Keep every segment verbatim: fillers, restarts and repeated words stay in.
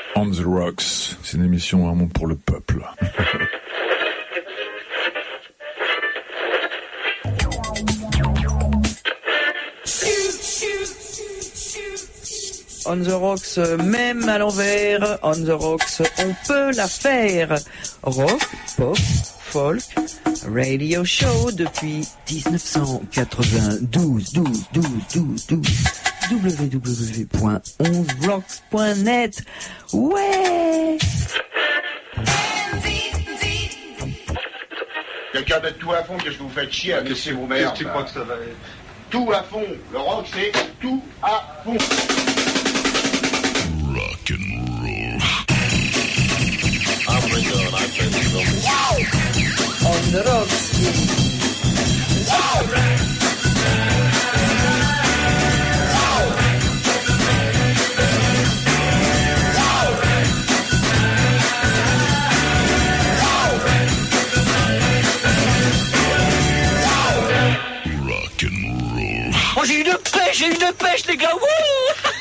On the Rocks, c'est une émission vraiment pour le peuple. On the Rocks, même à l'envers, On the Rocks, on peut la faire. Rock, pop, folk, radio show depuis dix-neuf cent quatre-vingt-douze, douze, douze, douze, douze. w w w point onze rocks point net. Ouais. Quelqu'un d'être tout à fond, qu'est-ce que vous faites chier à laisser vos mères? Qu'est-ce que tu crois que ça va être? Tout à fond. Le rock, c'est tout à fond. Rock and roll. On the Rocks. Oh, j'ai eu de pêche, j'ai eu de pêche, les gars. Wouh.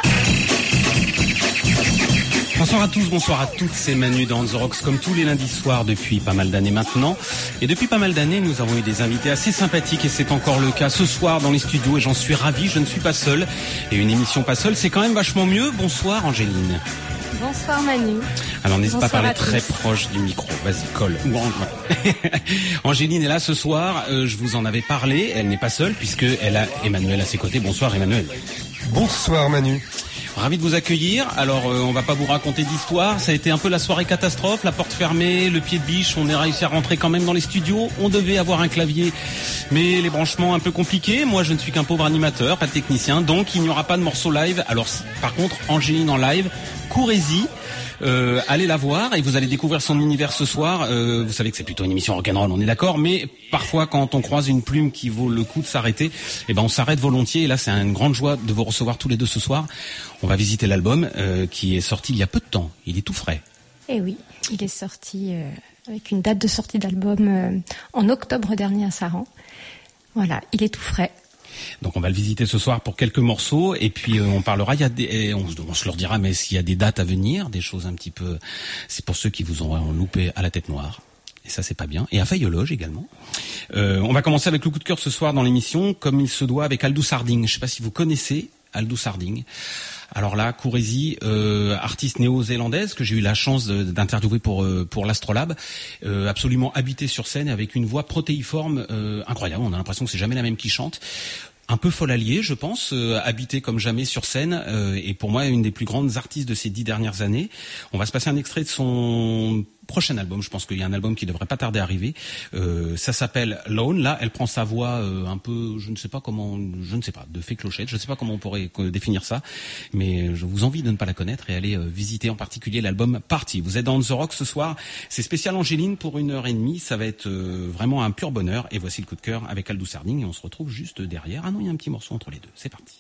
Bonsoir à tous, bonsoir à toutes, c'est Manu dans The Rocks comme tous les lundis soirs depuis pas mal d'années maintenant. Et depuis pas mal d'années, nous avons eu des invités assez sympathiques et c'est encore le cas ce soir dans les studios et j'en suis ravi, je ne suis pas seul. Et une émission pas seule, c'est quand même vachement mieux. Bonsoir Angéline. Bonsoir Manu. Alors n'hésite pas à parler très tous. proche du micro, vas-y colle. Angéline est là ce soir, euh, je vous en avais parlé, elle n'est pas seule puisque elle a Emmanuel à ses côtés. Bonsoir Emmanuel. Bonsoir Manu. Ravi de vous accueillir. Alors, euh, on va pas vous raconter d'histoire. Ça a été un peu la soirée catastrophe, la porte fermée, le pied de biche. On est réussi à rentrer quand même dans les studios. On devait avoir un clavier, mais les branchements un peu compliqués. Moi, je ne suis qu'un pauvre animateur, pas de technicien, donc il n'y aura pas de morceau live. Alors, par contre, Angéline en live, courez-y. Euh, allez la voir et vous allez découvrir son univers ce soir. Euh, vous savez que c'est plutôt une émission rock'n'roll, on est d'accord, mais parfois quand on croise une plume qui vaut le coup de s'arrêter, eh ben on s'arrête volontiers. Et là, c'est une grande joie de vous recevoir tous les deux ce soir. On va visiter l'album euh, qui est sorti il y a peu de temps. Il est tout frais. Eh oui, il est sorti euh, avec une date de sortie d'album euh, en octobre dernier à Saran. Voilà, il est tout frais. Donc on va le visiter ce soir pour quelques morceaux et puis euh, on parlera, il y a des, on, on se leur dira, mais s'il y a des dates à venir, des choses un petit peu, c'est pour ceux qui vous ont loupé à la tête noire. Et ça c'est pas bien. Et à Fayologe également. Euh, on va commencer avec le coup de cœur ce soir dans l'émission, comme il se doit, avec Aldous Harding. Je sais pas si vous connaissez Aldous Harding. Alors là, Courez-y, euh, artiste néo-zélandaise que j'ai eu la chance de, d'interviewer pour euh, pour l'Astrolabe, euh, absolument habitée sur scène avec une voix protéiforme euh, incroyable. On a l'impression que c'est jamais la même qui chante. Un peu folle alliée, je pense, euh, habitée comme jamais sur scène, euh, et pour moi une des plus grandes artistes de ces dix dernières années. On va se passer un extrait de son prochain album. Je pense qu'il y a un album qui devrait pas tarder à arriver. Euh, ça s'appelle Lone. Là, elle prend sa voix euh, un peu, je ne sais pas comment, je ne sais pas, de fée clochette. Je ne sais pas comment on pourrait définir ça, mais je vous envie de ne pas la connaître et aller euh, visiter en particulier l'album Party. Vous êtes dans The Rock ce soir. C'est spécial Angéline pour une heure et demie. Ça va être euh, vraiment un pur bonheur. Et voici le coup de cœur avec Aldous Harding et on se retrouve juste derrière. Ah non, il y a un petit morceau entre les deux. C'est parti.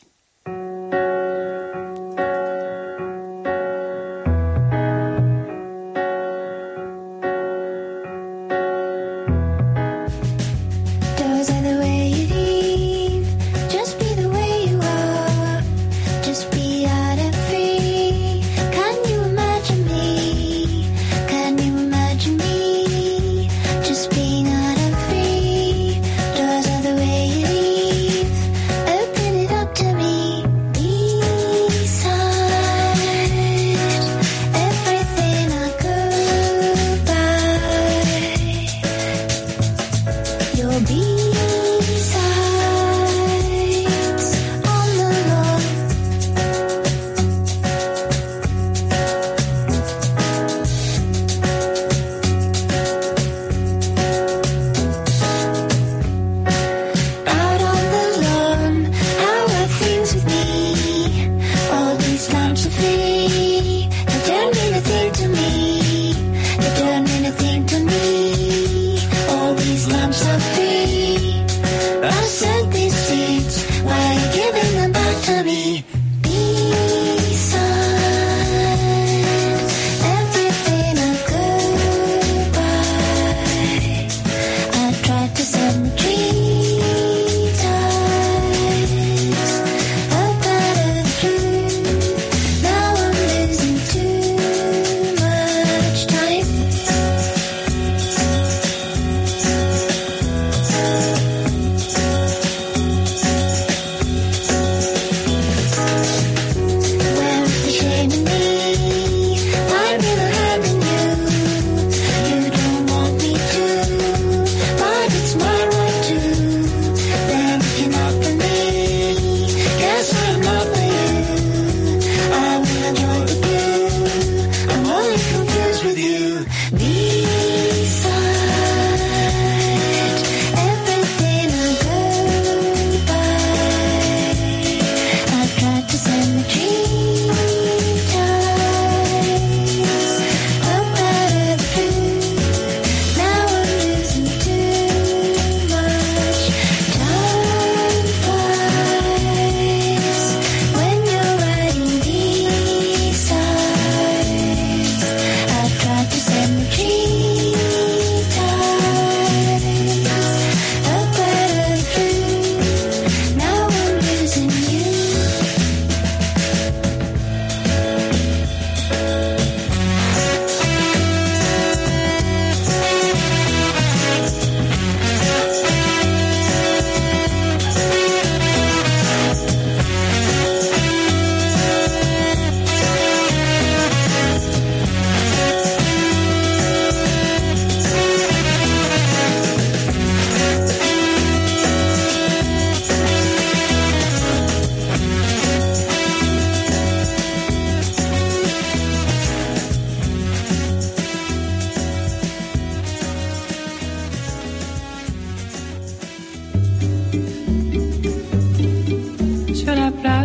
Now I'm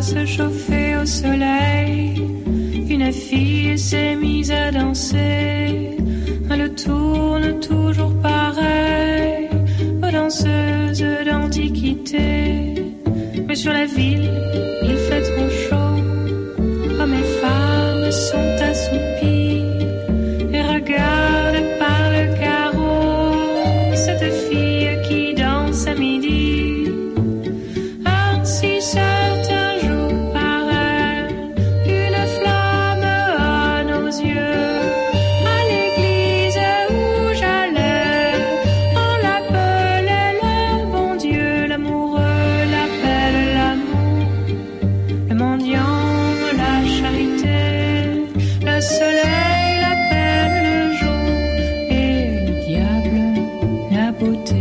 se chauffer au soleil, une fille s'est mise à danser. Elle tourne toujours pareil, aux danseuses d'antiquité. Mais sur la ville, il fait trop chaud. Hommes et femmes sont assoupis et regardent par le carreau cette fille qui danse à midi. Ainsi certains jours paraît une flamme à nos yeux. À l'église où j'allais, on l'appelait le bon Dieu. L'amoureux l'appelle l'amour, le mendiant la charité, le soleil l'appelle le jour et le diable la beauté.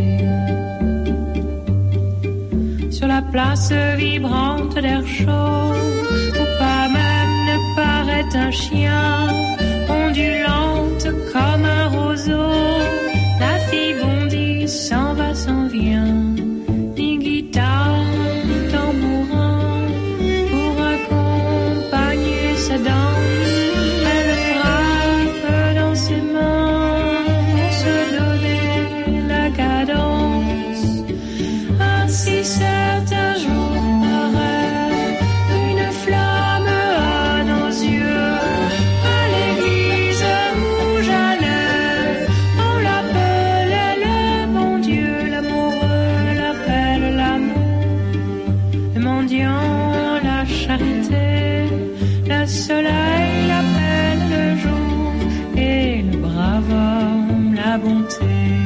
Sur la place vibrante d'air chaud, où pas même ne paraît un chien, ondulante comme un roseau, la fille bondit, s'en va, s'en vient, ni guitare, ni tambourin, pour accompagner sa danse. Elle frappe dans ses mains pour se donner la cadence. Ainsi certains jours paraît une flamme à nos yeux. À l'église où j'allais, on l'appelait le bon Dieu. L'amoureux l'appelle l'amour, le mendiant la charité, le soleil l'appelle le jour et le brave homme la bonté.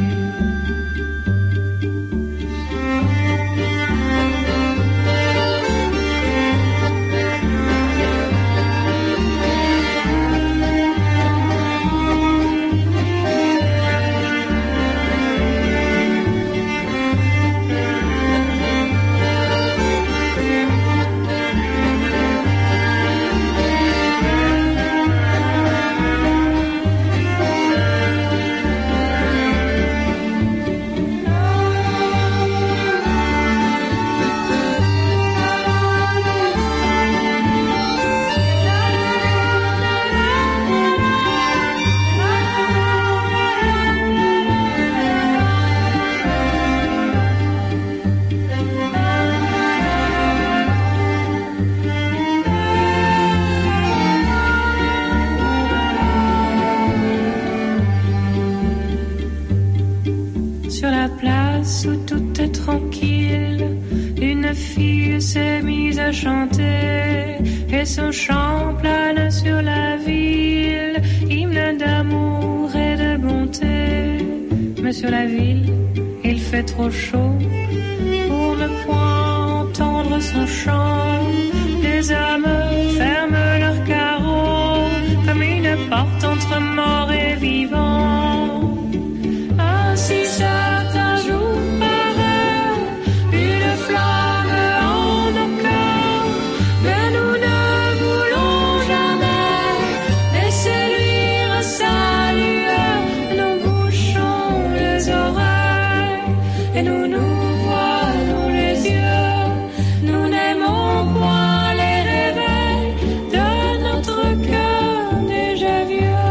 Sur la place où tout est tranquille, une fille s'est mise à chanter et son chant plane sur la ville, hymne d'amour et de bonté. Mais sur la ville, il fait trop chaud pour ne point entendre son chant. Les hommes ferment leurs carreaux comme une porte entre mort et vivant. Ainsi certains jours paraît une flamme en nos cœurs, mais nous ne voulons jamais laisser luire sa lueur. Nous bouchons les oreilles et nous nous voilons les yeux. Nous n'aimons point les réveils de notre cœur déjà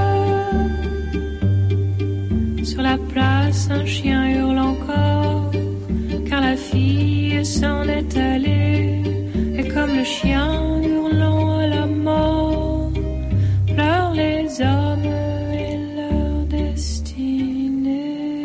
vieux. Sur la place, un chien hurle encore, car la fille s'en est allée. Et comme le chien hurlant à la mort, pleurent les hommes et leur destinée.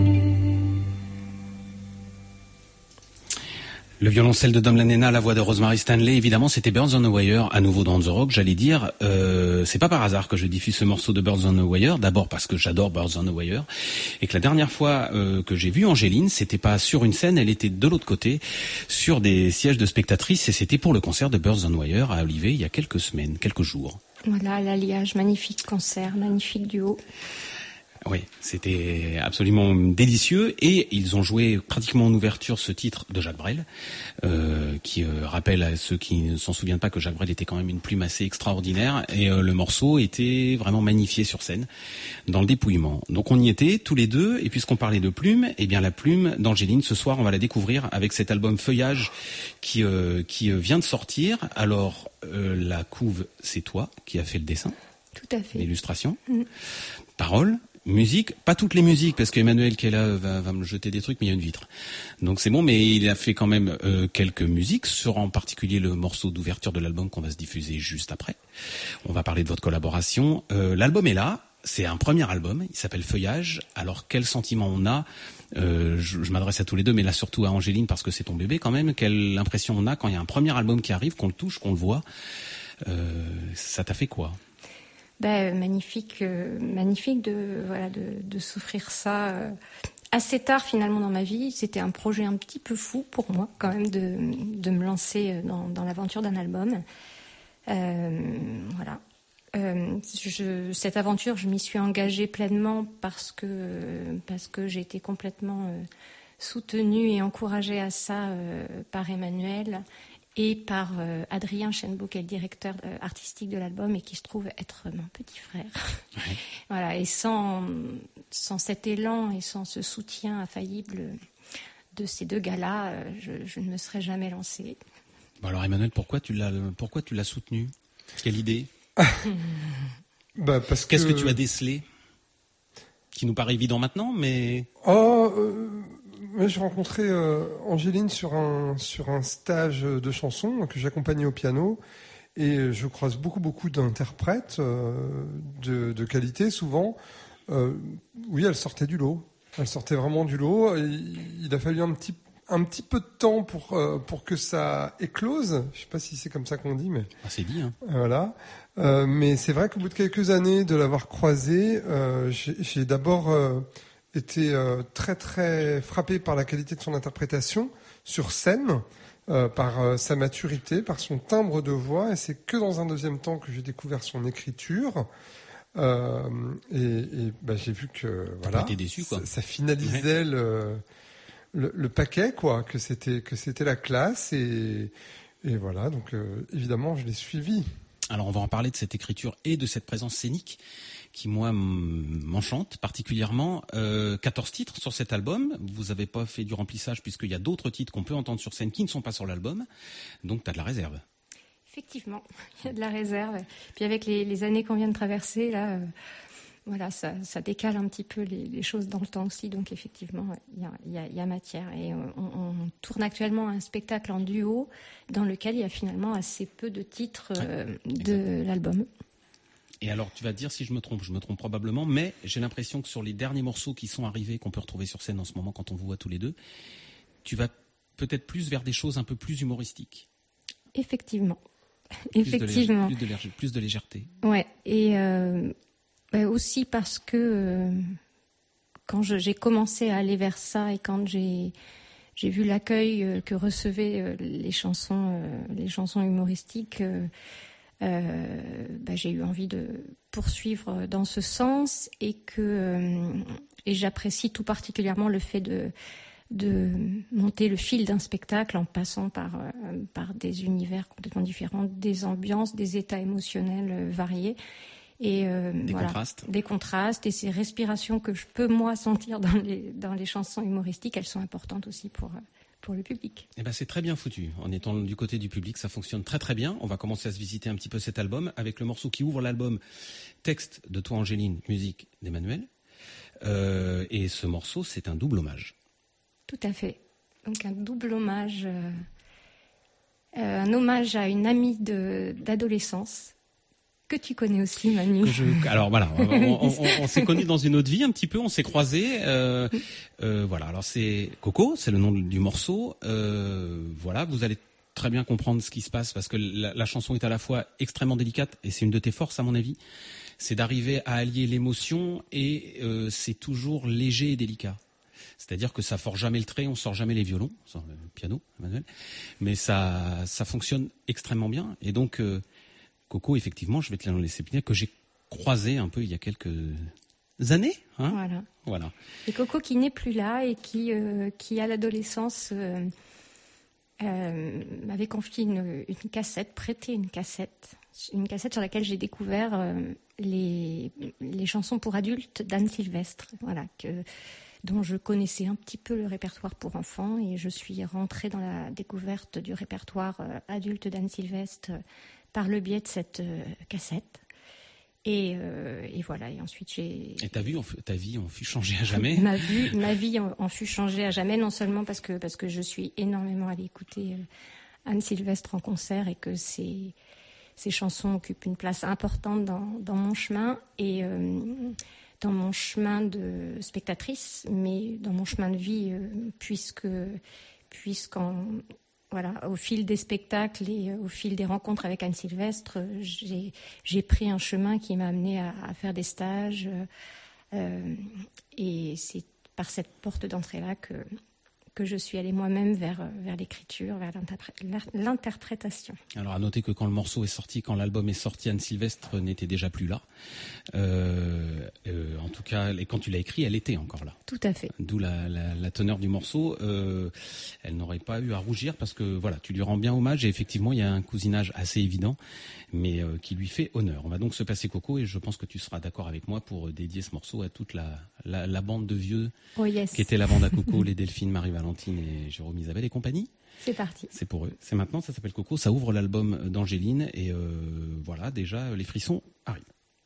Le violoncelle de Dom Lanena, la voix de Rosemary Stanley, évidemment, c'était Birds on the Wire, à nouveau dans The Rock, j'allais dire. Euh, c'est pas par hasard que je diffuse ce morceau de Birds on the Wire, d'abord parce que j'adore Birds on the Wire, et que la dernière fois euh, que j'ai vu Angéline, c'était pas sur une scène, elle était de l'autre côté, sur des sièges de spectatrices, et c'était pour le concert de Birds on the Wire à Olivet, il y a quelques semaines, quelques jours. Voilà, l'alliage, magnifique concert, magnifique duo. Oui, c'était absolument délicieux et ils ont joué pratiquement en ouverture ce titre de Jacques Brel, euh, qui euh, rappelle à ceux qui ne s'en souviennent pas que Jacques Brel était quand même une plume assez extraordinaire et euh, le morceau était vraiment magnifié sur scène dans le dépouillement. Donc on y était tous les deux et puisqu'on parlait de plume, eh bien la plume d'Angéline ce soir on va la découvrir avec cet album Feuillage qui euh, qui vient de sortir. Alors euh, la couve c'est toi qui as fait le dessin, tout à fait, l'illustration, mmh. Paroles. Musique, pas toutes les musiques, parce qu'Emmanuel qui est là va, va me jeter des trucs, mais il y a une vitre. Donc c'est bon, mais il a fait quand même euh, quelques musiques, sur en particulier le morceau d'ouverture de l'album qu'on va se diffuser juste après. On va parler de votre collaboration. Euh, l'album est là, c'est un premier album, il s'appelle Feuillage. Alors quel sentiment on a euh, je, je m'adresse à tous les deux, mais là surtout à Angéline, parce que c'est ton bébé quand même. Quelle impression on a quand il y a un premier album qui arrive, qu'on le touche, qu'on le voit euh, ça t'a fait quoi ? Ben, magnifique, euh, magnifique de voilà de, de souffrir ça euh, assez tard finalement dans ma vie. C'était un projet un petit peu fou pour moi quand même de de me lancer dans, dans l'aventure d'un album. Euh, voilà. Euh, je, cette aventure, je m'y suis engagée pleinement parce que parce que j'ai été complètement euh, soutenue et encouragée à ça euh, par Emmanuel. Et par euh, Adrien Chenbeau, qui est le directeur euh, artistique de l'album et qui se trouve être mon petit frère. Ouais. Voilà. Et sans, sans cet élan et sans ce soutien infaillible de ces deux gars-là, euh, je, je ne me serais jamais lancée. Bon alors Emmanuel, pourquoi tu l'as, pourquoi tu l'as soutenu ? Quelle idée ? bah parce Qu'est-ce que... que tu as décelé ? Qui nous paraît évident maintenant, mais... Oh euh... Ouais, j'ai rencontré euh, Angéline sur un, sur un stage de chansons que j'accompagnais au piano et je croise beaucoup, beaucoup d'interprètes euh, de, de qualité, souvent. Euh, oui, elle sortait du lot. Elle sortait vraiment du lot. Et il a fallu un petit, un petit peu de temps pour, euh, pour que ça éclose. Je ne sais pas si c'est comme ça qu'on dit, mais... Ah, c'est dit, hein. Voilà. Euh, mais c'est vrai qu'au bout de quelques années de l'avoir croisée, euh, j'ai, j'ai d'abord... Euh, était euh, très très frappé par la qualité de son interprétation sur scène, euh, par euh, sa maturité, par son timbre de voix, et c'est que dans un deuxième temps que j'ai découvert son écriture. Euh, et et bah, j'ai vu que T'as voilà, pas été déçu, quoi. Ça, ça finalisait ouais. le, le le paquet, quoi, que c'était que c'était la classe et et voilà. Donc euh, évidemment, je l'ai suivi. Alors on va en parler de cette écriture et de cette présence scénique qui, moi, m'enchante particulièrement. Euh, quatorze titres sur cet album. Vous n'avez pas fait du remplissage puisqu'il y a d'autres titres qu'on peut entendre sur scène qui ne sont pas sur l'album. Donc, tu as de la réserve. Effectivement, il y a de la réserve. Puis avec les, les années qu'on vient de traverser, là, euh, voilà, ça, ça décale un petit peu les, les choses dans le temps aussi. Donc, effectivement, il y a, il y a, il y a matière. Et on, on tourne actuellement un spectacle en duo dans lequel il y a finalement assez peu de titres euh, ouais, de l'album. Et alors, tu vas te dire si je me trompe, je me trompe probablement, mais j'ai l'impression que sur les derniers morceaux qui sont arrivés, qu'on peut retrouver sur scène en ce moment quand on vous voit tous les deux, tu vas peut-être plus vers des choses un peu plus humoristiques. Effectivement. Plus Effectivement. De légèreté, plus, de légèreté, plus de légèreté. Ouais. Et euh, bah aussi parce que euh, quand je, j'ai commencé à aller vers ça et quand j'ai, j'ai vu l'accueil que recevaient euh, les chansons, euh, les chansons humoristiques, euh, Euh, bah, j'ai eu envie de poursuivre dans ce sens et que euh, et j'apprécie tout particulièrement le fait de de monter le fil d'un spectacle en passant par euh, par des univers complètement différents, des ambiances, des états émotionnels euh, variés et euh, des voilà, contrastes, des contrastes et ces respirations que je peux moi sentir dans les dans les chansons humoristiques, elles sont importantes aussi pour euh, pour le public. Eh ben, c'est très bien foutu. En étant du côté du public, ça fonctionne très très bien. On va commencer à se visiter un petit peu cet album avec le morceau qui ouvre l'album, texte de toi Angéline, musique d'Emmanuel. Euh, et ce morceau, c'est un double hommage. Tout à fait. Donc un double hommage, euh, euh, un hommage à une amie de, d'adolescence que tu connais aussi, Manu. Je, alors voilà, on, on, on, on s'est connus dans une autre vie un petit peu, on s'est croisés. Euh, euh, voilà, alors c'est Coco, c'est le nom du morceau. Euh, voilà, vous allez très bien comprendre ce qui se passe parce que la, la chanson est à la fois extrêmement délicate et c'est une de tes forces à mon avis. C'est d'arriver à allier l'émotion et euh, c'est toujours léger et délicat. C'est-à-dire que ça force jamais le trait, on sort jamais les violons, on sort le piano, Emmanuel, mais ça, ça fonctionne extrêmement bien et donc. Euh, Coco, effectivement, je vais te la laisser bien, que j'ai croisé un peu il y a quelques années. Hein voilà. Voilà. Et Coco qui n'est plus là et qui, euh, qui à l'adolescence, euh, euh, m'avait confié une, une cassette, prêté une cassette, une cassette sur laquelle j'ai découvert euh, les, les chansons pour adultes d'Anne Sylvestre, voilà, que, dont je connaissais un petit peu le répertoire pour enfants, et je suis rentrée dans la découverte du répertoire euh, adulte d'Anne Sylvestre euh, par le biais de cette euh, cassette. Et, euh, et voilà, et ensuite j'ai... Et ta vie, ta vie en fut changée à jamais. Ma vie, ma vie en, en fut changée à jamais, non seulement parce que, parce que je suis énormément allée écouter euh, Anne Sylvestre en concert et que ses, ses chansons occupent une place importante dans, dans mon chemin, et euh, dans mon chemin de spectatrice, mais dans mon chemin de vie, euh, puisque, puisqu'en... Voilà, au fil des spectacles et au fil des rencontres avec Anne Sylvestre, j'ai, j'ai pris un chemin qui m'a amenée à, à faire des stages. Euh, et c'est par cette porte d'entrée-là que, que je suis allée moi-même vers, vers l'écriture, vers l'interprétation. Alors à noter que quand le morceau est sorti, quand l'album est sorti, Anne Sylvestre n'était déjà plus là. Euh, euh, en tout cas, et quand tu l'as écrit, elle était encore là. Tout à fait. D'où la, la, la teneur du morceau. Euh, elle n'aurait pas eu à rougir parce que voilà, tu lui rends bien hommage, et effectivement, il y a un cousinage assez évident, mais euh, qui lui fait honneur. On va donc se passer Coco, et je pense que tu seras d'accord avec moi pour dédier ce morceau à toute la, la, la bande de vieux, oh yes. qui était la bande à Coco, les Delphine, Marie-Valentine et Jérôme Isabelle et compagnie. C'est parti. C'est pour eux. C'est maintenant, ça s'appelle Coco. Ça ouvre l'album d'Angéline, et euh, voilà, déjà, les frissons arrivent.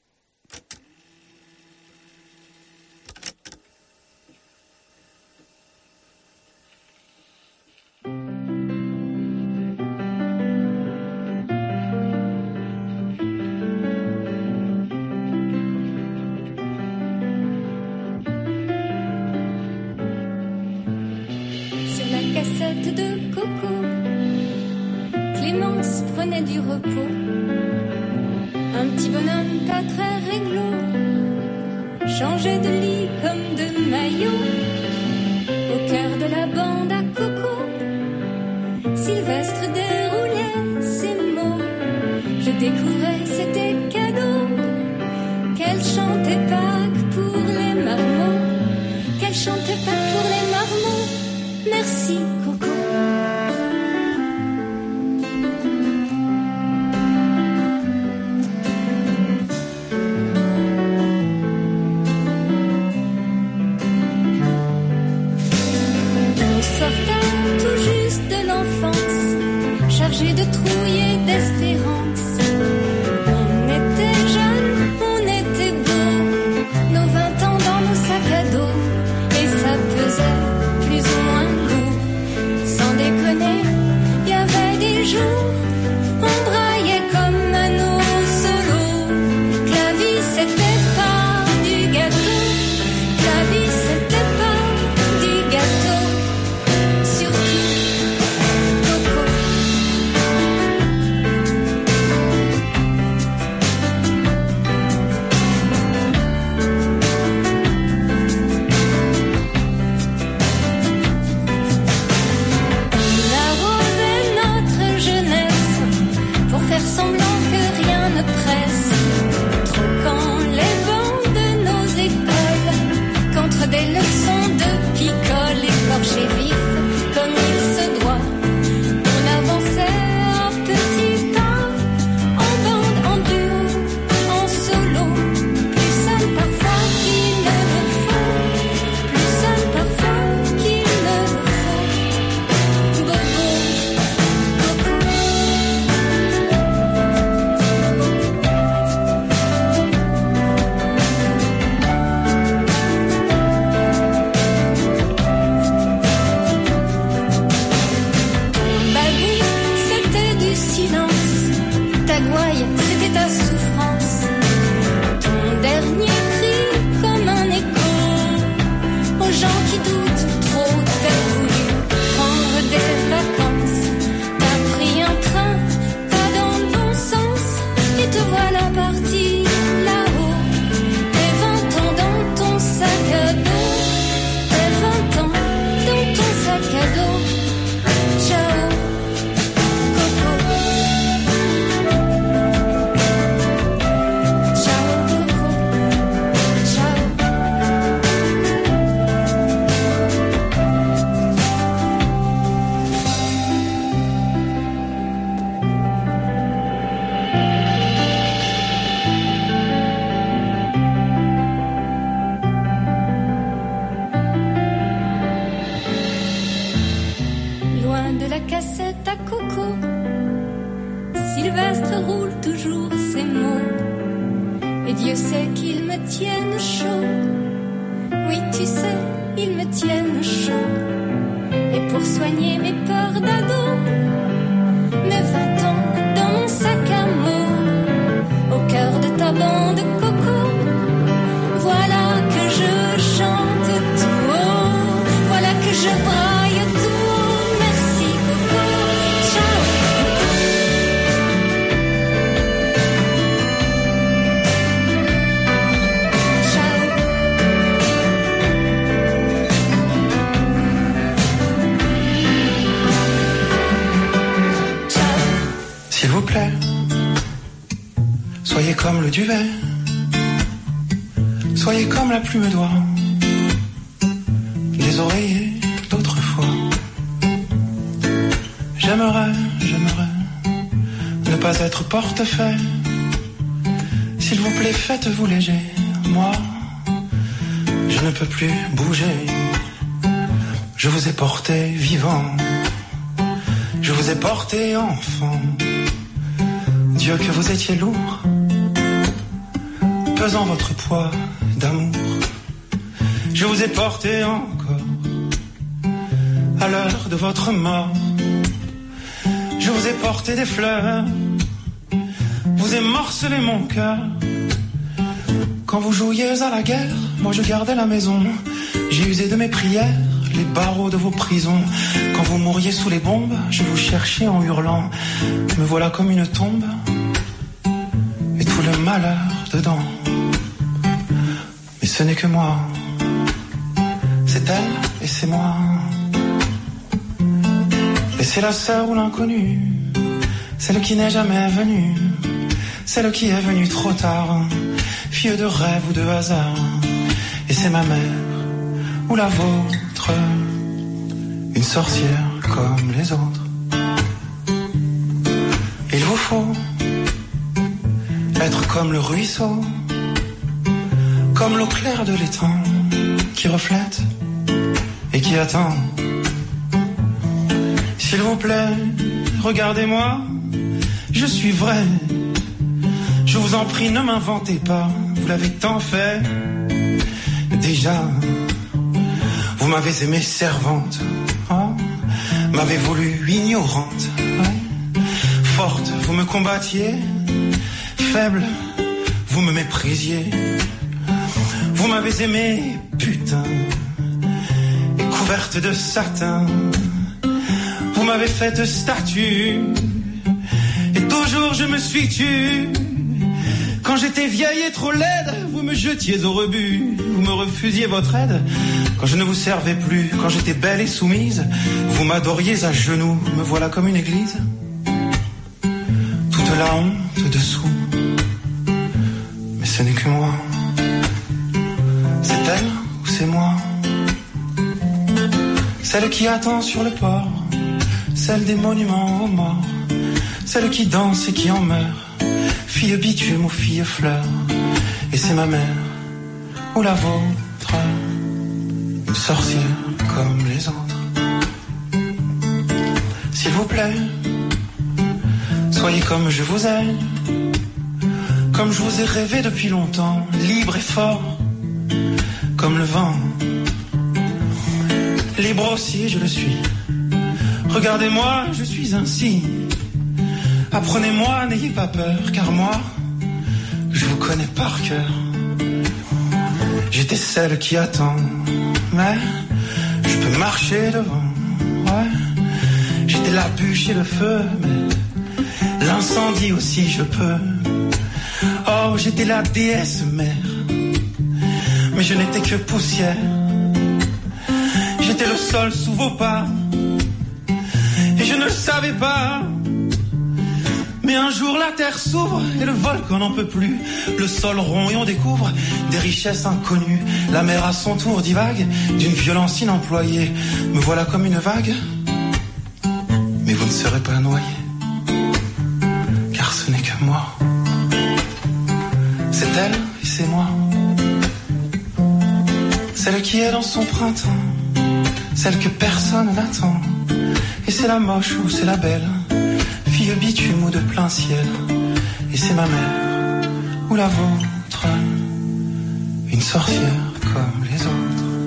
De Coco, Clémence prenait du repos. Un petit bonhomme pas très réglo changeait de lit comme de maillot. Au cœur de la bande à Coco, Sylvestre déroulait ses mots. Je découvrais, c'était cadeau, qu'elle chantait Pâques pour les marmots, qu'elle chantait Pâques pour les marmots. Merci Coco. On sortait tout juste de l'enfance, chargé de trouille et d'espérance. On était jeunes, on était beaux, nos vingt ans dans nos sacs à dos, et ça pesait plus ou moins lourd. Sans déconner, il y avait des jours, on braillait comme à nos solos. Que la vie c'était pas du gâteau, que la vie c'était pas du gâteau. Surtout Coco. Semblant que rien ne presse, troquant les bancs de nos écoles contre des leçons de picole, écorchés vifs comme il se doit. On avançait à petits pas, en bande, en duo, en solo, plus seul parfois qu'il ne le faut, plus seul parfois qu'il ne le faut. Bobo, Coco. C'était ta souffrance, ton dernier cri comme un écho aux gens qui doutent trop. T'as voulu prendre des vacances, t'as pris un train, pas dans le bon sens, et te voilà parti là-haut. Tes vingt ans dans ton sac à dos, tes vingt ans dans ton sac à dos. Ciao. Ciao. Et Dieu sait qu'ils me tiennent chaud. Oui, tu sais, ils me tiennent chaud. Et pour soigner mes peurs d'ado, mes vingt ans dans mon sac à mots, au cœur de ta bande coco, voilà que je chante tout haut, voilà que je braille tout haut. Merci coco, ciao. S'il vous plaît, soyez comme le duvet, soyez comme la plume d'oie des oreillers d'autrefois. J'aimerais, j'aimerais ne pas être portefeuille. S'il vous plaît, faites-vous léger. Moi, je ne peux plus bouger. Je vous ai porté vivant, je vous ai porté enfant. Dieu que vous étiez lourd, pesant votre poids d'amour. Je vous ai porté encore à l'heure de votre mort. Je vous ai porté des fleurs, vous ai morcelé mon cœur. Quand vous jouiez à la guerre, moi je gardais la maison. J'ai usé de mes prières les barreaux de vos prisons. Quand vous mouriez sous les bombes, je vous cherchais en hurlant. Me voilà comme une tombe, et tout le malheur dedans. Mais ce n'est que moi, c'est elle et c'est moi. Et c'est la sœur ou l'inconnue, celle qui n'est jamais venue, celle qui est venue trop tard, fille de rêve ou de hasard. Et c'est ma mère ou la vôtre, une sorcière comme les autres. Il vous faut être comme le ruisseau, comme l'eau claire de l'étang, qui reflète et qui attend. S'il vous plaît, regardez-moi, je suis vrai. Je vous en prie, ne m'inventez pas, vous l'avez tant fait déjà. Vous m'avez aimée servante, oh, m'avez voulu ignorante, ouais. Forte, vous me combattiez, faible, vous me méprisiez. Vous m'avez aimée, putain, et couverte de satin. Vous m'avez fait statue, et toujours je me suis tue. Quand j'étais vieille et trop laide, vous me jetiez au rebut. Vous me refusiez votre aide. Quand je ne vous servais plus, quand j'étais belle et soumise, vous m'adoriez à genoux. Me voilà comme une église, toute la honte dessous. Mais ce n'est que moi. C'est elle ou c'est moi? Celle qui attend sur le port, celle des monuments aux morts, celle qui danse et qui en meurt, fille bitume ou fille fleur. Et c'est ma mère ou la vôtre, une sorcière comme les autres. S'il vous plaît, soyez comme je vous aime, comme je vous ai rêvé depuis longtemps, libre et fort comme le vent. Libre aussi je le suis, regardez-moi, je suis ainsi. Apprenez-moi, n'ayez pas peur, car moi, je vous connais par cœur. J'étais celle qui attend, mais je peux marcher devant, ouais. J'étais la bûche et le feu, mais l'incendie aussi je peux. Oh, j'étais la déesse mère, mais je n'étais que poussière. J'étais le sol sous vos pas, et je ne le savais pas. Mais un jour la terre s'ouvre et le volcan n'en peut plus. Le sol rond et on découvre des richesses inconnues. La mer à son tour divague d'une violence inemployée. Me voilà comme une vague, mais vous ne serez pas noyé, car ce n'est que moi. C'est elle et c'est moi, celle qui est dans son printemps, celle que personne n'attend. Et c'est la moche ou c'est la belle, fille bitume ou de plein ciel. Et c'est ma mère ou la vôtre, être une sorcière comme les autres.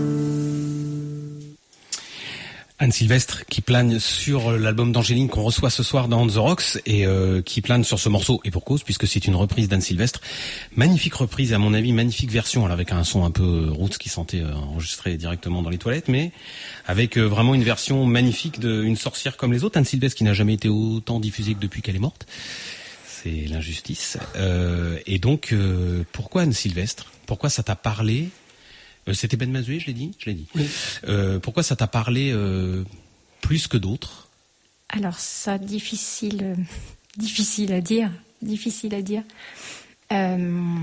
Anne Sylvestre qui plane sur l'album d'Angéline qu'on reçoit ce soir dans On The Rocks et euh, qui plane sur ce morceau, et pour cause, puisque c'est une reprise d'Anne Sylvestre. Magnifique reprise, à mon avis, magnifique version, alors avec un son un peu roots qui sentait euh, enregistré directement dans les toilettes, mais avec euh, vraiment une version magnifique d'une sorcière comme les autres. Anne Sylvestre qui n'a jamais été autant diffusée que depuis qu'elle est morte. C'est l'injustice. Euh, et donc, euh, pourquoi Anne Sylvestre ? Pourquoi ça t'a parlé ? Euh, c'était Ben Mazué, je l'ai dit, je l'ai dit. Oui. Euh, pourquoi ça t'a parlé euh, plus que d'autres ? Alors ça, difficile, euh, difficile à dire, difficile à dire. Euh,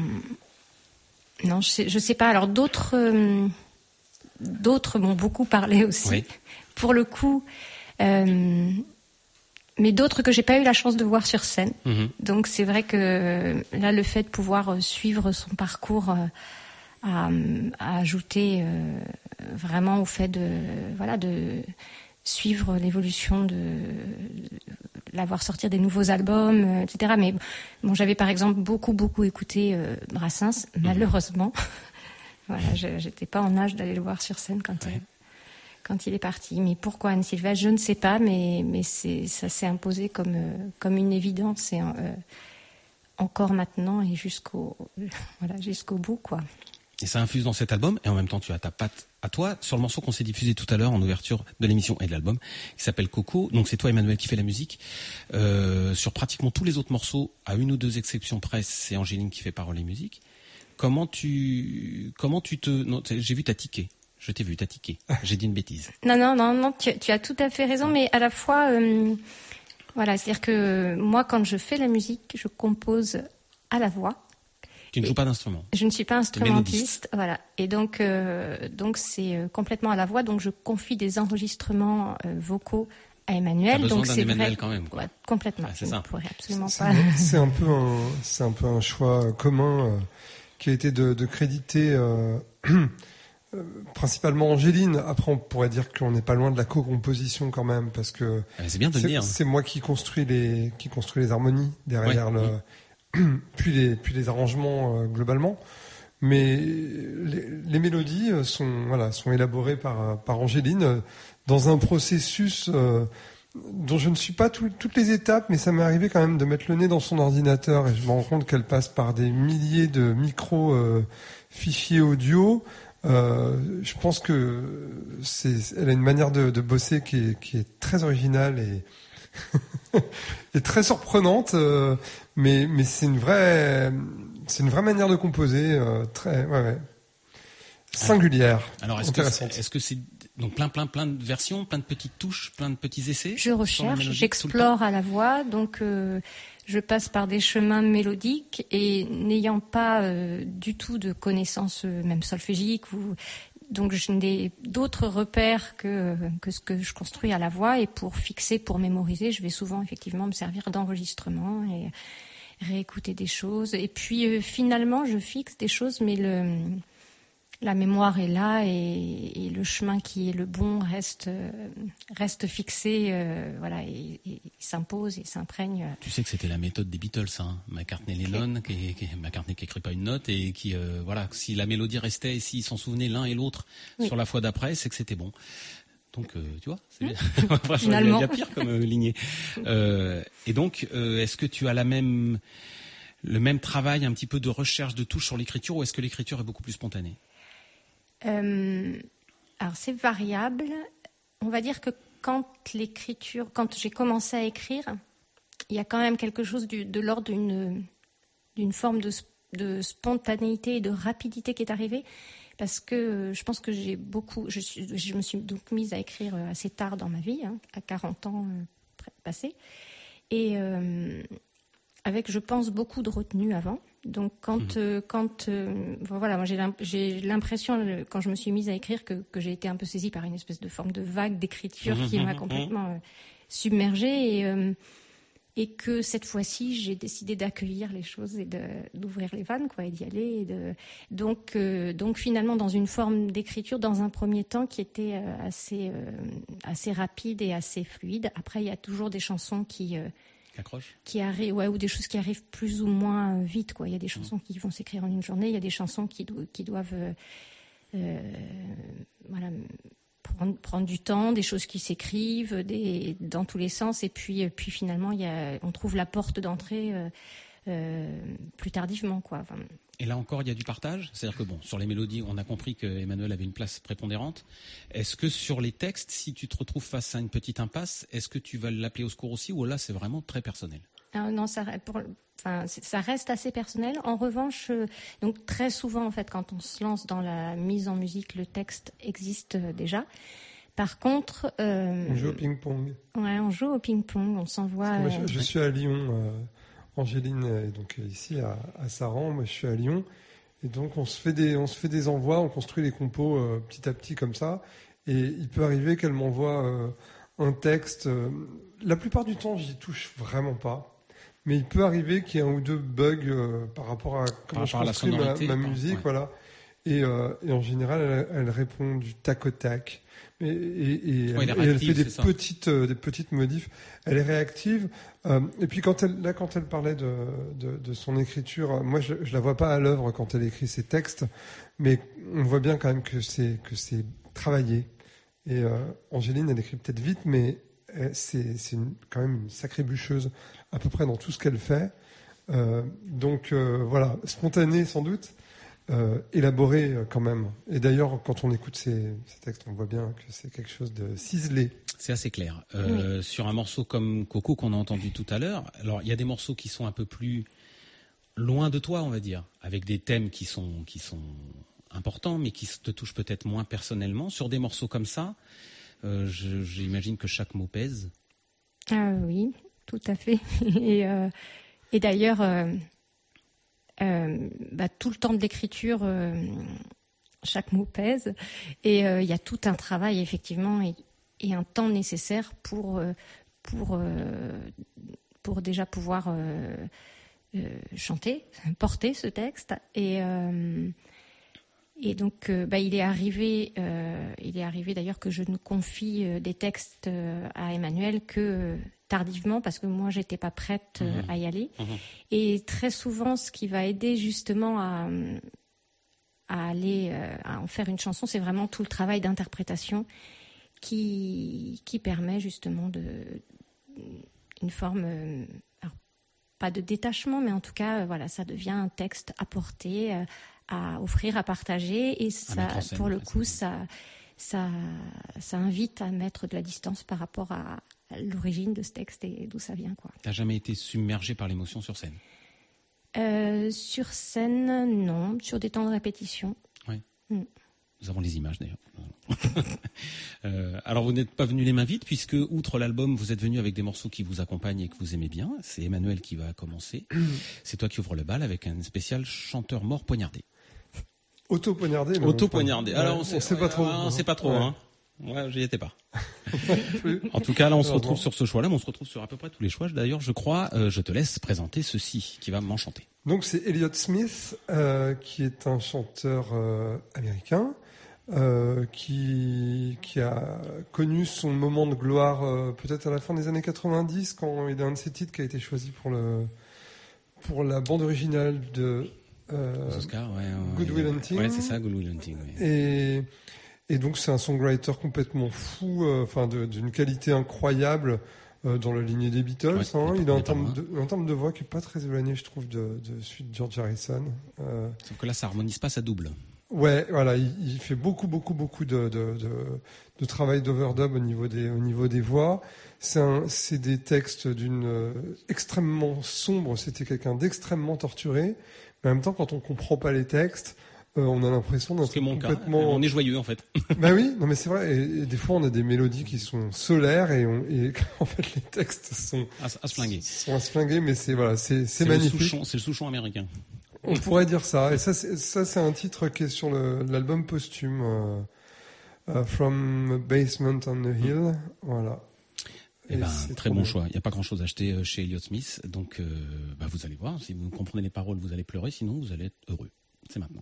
non, je sais, je sais pas. Alors d'autres, euh, d'autres m'ont beaucoup parlé aussi. Oui. Pour le coup, euh, mais d'autres que j'ai pas eu la chance de voir sur scène. Mmh. Donc c'est vrai que là, le fait de pouvoir suivre son parcours. Euh, À, à ajouter euh, vraiment au fait de voilà de suivre l'évolution de, de l'avoir sortir des nouveaux albums, euh, et cetera. Mais bon, j'avais par exemple beaucoup beaucoup écouté euh, Brassens, malheureusement. Voilà, je, j'étais pas en âge d'aller le voir sur scène quand ouais. euh, quand il est parti. Mais pourquoi Anne Sylvestre, je ne sais pas, mais mais c'est ça s'est imposé comme euh, comme une évidence et euh, encore maintenant et jusqu'au voilà jusqu'au bout quoi. Et ça infuse dans cet album, et en même temps tu as ta patte à toi, sur le morceau qu'on s'est diffusé tout à l'heure en ouverture de l'émission et de l'album, qui s'appelle Coco. Donc c'est toi, Emmanuel, qui fait la musique. Euh, sur pratiquement tous les autres morceaux, à une ou deux exceptions près, c'est Angéline qui fait paroles et musique. Comment tu, comment tu te, non, j'ai vu t'as tiqué. Je t'ai vu, t'as tiqué. J'ai dit une bêtise. Non, non, non, non, tu, tu as tout à fait raison, mais à la fois, euh, voilà, c'est-à-dire que moi, quand je fais la musique, je compose à la voix. Tu ne joues pas d'instrument. Je ne suis pas instrumentiste, voilà. Et donc, euh, donc c'est complètement à la voix. Donc, je confie des enregistrements euh, vocaux à Emmanuel. T'as besoin donc d'un c'est Emmanuel vrai, quand même, quoi. Ouais, complètement. Ah, c'est ça. Je pourrais absolument c'est, pas. C'est un peu un, c'est un peu un choix commun euh, qui a été de, de créditer euh, euh, principalement Angéline. Après, on pourrait dire qu'on n'est pas loin de la co-composition quand même, parce que ah, c'est bien de c'est, le dire. C'est moi qui construis les, qui construis les harmonies derrière ouais, le. Oui. Puis les, puis les arrangements euh, globalement, mais les, les mélodies sont, voilà, sont élaborées par, par Angéline euh, dans un processus euh, dont je ne suis pas tout, toutes les étapes, mais ça m'est arrivé quand même de mettre le nez dans son ordinateur et je me rends compte qu'elle passe par des milliers de micro euh, fichiers audio. Euh, je pense que c'est, elle a une manière de, de bosser qui est, qui est très originale et est très surprenante, euh, mais mais c'est une vraie c'est une vraie manière de composer euh, très ouais, ouais. singulière. Alors est-ce intéressante. Que est-ce que c'est donc plein plein plein de versions, plein de petites touches, plein de petits essais? Je recherche, j'explore à la voix, donc euh, je passe par des chemins mélodiques et n'ayant pas euh, du tout de connaissances euh, même solfégiques ou donc je n'ai d'autres repères que que ce que je construis à la voix et pour fixer, pour mémoriser, je vais souvent effectivement me servir d'enregistrement et réécouter des choses. Et puis euh, finalement, je fixe des choses, mais le la mémoire est là et, et le chemin qui est le bon reste euh, reste fixé, euh, voilà, et, et, et s'impose et s'imprègne. Tu sais que c'était la méthode des Beatles, hein, McCartney-Lennon, okay. qui, qui, McCartney qui écrit pas une note et qui, euh, voilà, si la mélodie restait et s'ils s'en souvenaient l'un et l'autre oui. sur la fois d'après, c'est que c'était bon. Donc, euh, tu vois, c'est bien. Finalement. Il y a pire comme euh, lignée. Euh, et donc, euh, est-ce que tu as la même le même travail, un petit peu de recherche de touches sur l'écriture, ou est-ce que l'écriture est beaucoup plus spontanée? Euh, alors c'est variable. On va dire que quand l'écriture, quand j'ai commencé à écrire, il y a quand même quelque chose du, de l'ordre d'une, d'une forme de, de spontanéité et de rapidité qui est arrivée, parce que je pense que j'ai beaucoup, je, suis, je me suis donc mise à écrire assez tard dans ma vie, hein, à quarante ans euh, passés, et euh, avec, je pense, beaucoup de retenue avant. Donc quand mmh. euh, quand euh, voilà, moi j'ai, l'imp- j'ai l'impression euh, quand je me suis mise à écrire que que j'ai été un peu saisie par une espèce de forme de vague d'écriture mmh. qui m'a complètement euh, submergée et euh, et que cette fois-ci j'ai décidé d'accueillir les choses et de d'ouvrir les vannes quoi et d'y aller et de donc euh, donc finalement dans une forme d'écriture dans un premier temps qui était euh, assez euh, assez rapide et assez fluide. Après il y a toujours des chansons qui euh, Qui accrochent. Qui arrivent, ouais, ou des choses qui arrivent plus ou moins vite, quoi. Il y a des chansons mmh. qui vont s'écrire en une journée, il y a des chansons qui, do- qui doivent, euh, euh, voilà, prendre, prendre du temps, des choses qui s'écrivent, des, dans tous les sens, et puis, puis finalement, il y a, on trouve la porte d'entrée euh, euh, plus tardivement, quoi. Enfin, et là encore, il y a du partage. C'est-à-dire que bon, sur les mélodies, on a compris que Emmanuel avait une place prépondérante. Est-ce que sur les textes, si tu te retrouves face à une petite impasse, est-ce que tu vas l'appeler au secours aussi, ou là, c'est vraiment très personnel? euh, Non, ça, pour, enfin, ça reste assez personnel. En revanche, euh, donc très souvent, en fait, quand on se lance dans la mise en musique, le texte existe euh, déjà. Par contre, euh, on joue au ping-pong. Ouais, on joue au ping-pong. On s'envoie. Moi, euh, je, je suis à Lyon. Euh... Angéline est donc ici à, à Saran, moi je suis à Lyon, et donc on se fait des, on se fait des envois, on construit les compos euh, petit à petit comme ça, et il peut arriver qu'elle m'envoie euh, un texte. Euh, la plupart du temps, j'y touche vraiment pas, mais il peut arriver qu'il y ait un ou deux bugs euh, par rapport à comment je construis ma, ma musique, ouais. Voilà. Et, euh, et en général, elle, elle répond du tac au tac. Et, et, et, ouais, elle, et elle fait des petites, euh, des petites modifs. Elle est réactive. Euh, et puis quand elle, là, quand elle parlait de, de, de son écriture, moi, je, je la vois pas à l'œuvre quand elle écrit ses textes, mais on voit bien quand même que c'est que c'est travaillé. Et euh, Angéline, elle écrit peut-être vite, mais elle, c'est, c'est une, quand même une sacrée bûcheuse à peu près dans tout ce qu'elle fait. Euh, donc euh, voilà, spontanée sans doute. Euh, élaboré euh, quand même. Et d'ailleurs, quand on écoute ces, ces textes, on voit bien que c'est quelque chose de ciselé. C'est assez clair. Euh, oui. Sur un morceau comme Coco qu'on a entendu tout à l'heure, alors il y a des morceaux qui sont un peu plus loin de toi, on va dire, avec des thèmes qui sont qui sont importants, mais qui te touchent peut-être moins personnellement. Sur des morceaux comme ça, euh, je, j'imagine que chaque mot pèse. Ah oui, tout à fait. Et, euh, et d'ailleurs. Euh... Euh, bah, tout le temps de l'écriture, euh, chaque mot pèse, et il euh, y a tout un travail effectivement et, et un temps nécessaire pour euh, pour euh, pour déjà pouvoir euh, euh, chanter, porter ce texte. Et euh, et donc euh, bah, il est arrivé, euh, il est arrivé d'ailleurs que je ne confie euh, des textes euh, à Emmanuel que euh, tardivement, parce que moi, j'étais pas prête euh, mmh. à y aller. Mmh. Et très souvent, ce qui va aider justement à, à aller, euh, à en faire une chanson, c'est vraiment tout le travail d'interprétation qui, qui permet justement de, une forme, euh, alors, pas de détachement, mais en tout cas, euh, voilà, ça devient un texte à porter, euh, à offrir, à partager. Et ça, scène, pour le coup, ça, ça, ça invite à mettre de la distance par rapport à l'origine de ce texte et d'où ça vient, quoi. T'as jamais été submergé par l'émotion sur scène? euh, Sur scène, non. Sur des temps de répétition. Oui. Mm. Nous avons les images d'ailleurs. euh, alors vous n'êtes pas venu les mains vides, puisque outre l'album, vous êtes venu avec des morceaux qui vous accompagnent et que vous aimez bien. C'est Emmanuel qui va commencer. C'est toi qui ouvre le bal avec un spécial chanteur mort poignardé. Auto-poignardé. Auto-poignardé. Alors on ouais, sait, on sait pas trop. On sait pas trop, ouais. hein. Ouais, j'y étais pas. En tout cas, là, on se retrouve sur ce choix-là, mais on se retrouve sur à peu près tous les choix. D'ailleurs, je crois, euh, je te laisse présenter ceci qui va m'enchanter. Donc, c'est Elliott Smith, euh, qui est un chanteur euh, américain, euh, qui qui a connu son moment de gloire euh, peut-être à la fin des années quatre-vingt-dix, quand il y a un de ses titres qui a été choisi pour le pour la bande originale de euh, Oscar, ouais, ouais, Good Will ouais, Hunting. Ouais, c'est ça, Good Will Hunting. Ouais. Et Et donc c'est un songwriter complètement fou, enfin euh, d'une qualité incroyable euh, dans la lignée des Beatles. Ouais, hein. Il a un timbre, de, un timbre de voix qui est pas très éloigné, je trouve, de, de celui de George Harrison. Euh... Sauf que là, ça harmonise pas, ça double. Ouais, voilà, il, il fait beaucoup, beaucoup, beaucoup de, de, de, de travail d'overdub au niveau des, au niveau des voix. C'est, un, c'est des textes d'une euh, extrêmement sombre. C'était quelqu'un d'extrêmement torturé. Mais en même temps, quand on comprend pas les textes, Euh, on a l'impression d'être complètement... Cas. On est joyeux en fait. Ben oui, non mais c'est vrai. Et, et des fois, on a des mélodies qui sont solaires et, on, et en fait, les textes sont à, à se flinguer. Sont à se flinguer, mais c'est voilà, c'est, c'est, c'est magnifique. Le Souchon, c'est le Souchon américain. On pourrait dire ça. Et ça, c'est, ça, c'est un titre qui est sur le, l'album posthume euh, uh, From a Basement on the Hill. Voilà. Eh ben, très bon bien. choix. Il n'y a pas grand-chose à acheter chez Elliott Smith, donc euh, bah, vous allez voir. Si vous comprenez les paroles, vous allez pleurer. Sinon, vous allez être heureux. C'est maintenant.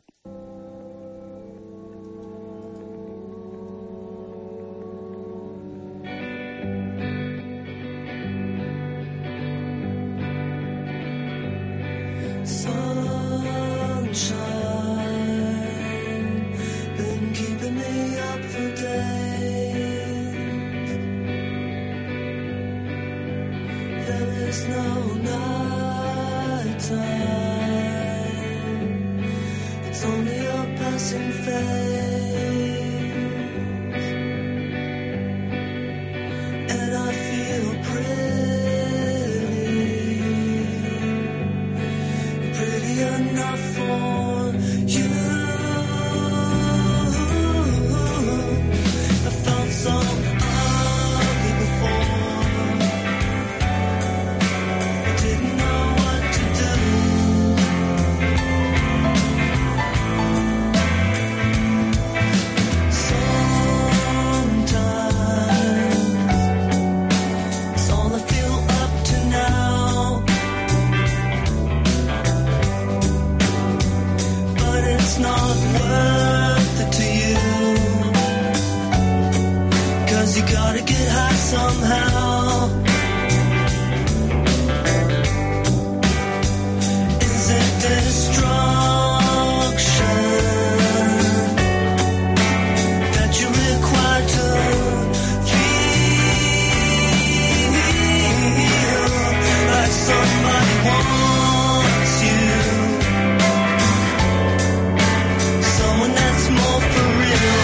passing phase, and I feel pretty, pretty enough for you. I felt so ugly before, I didn't know what to do. It's not worth it to you, 'cause you gotta get high somehow. Is it destruction that you require to feel like somebody wants you? That's more for real.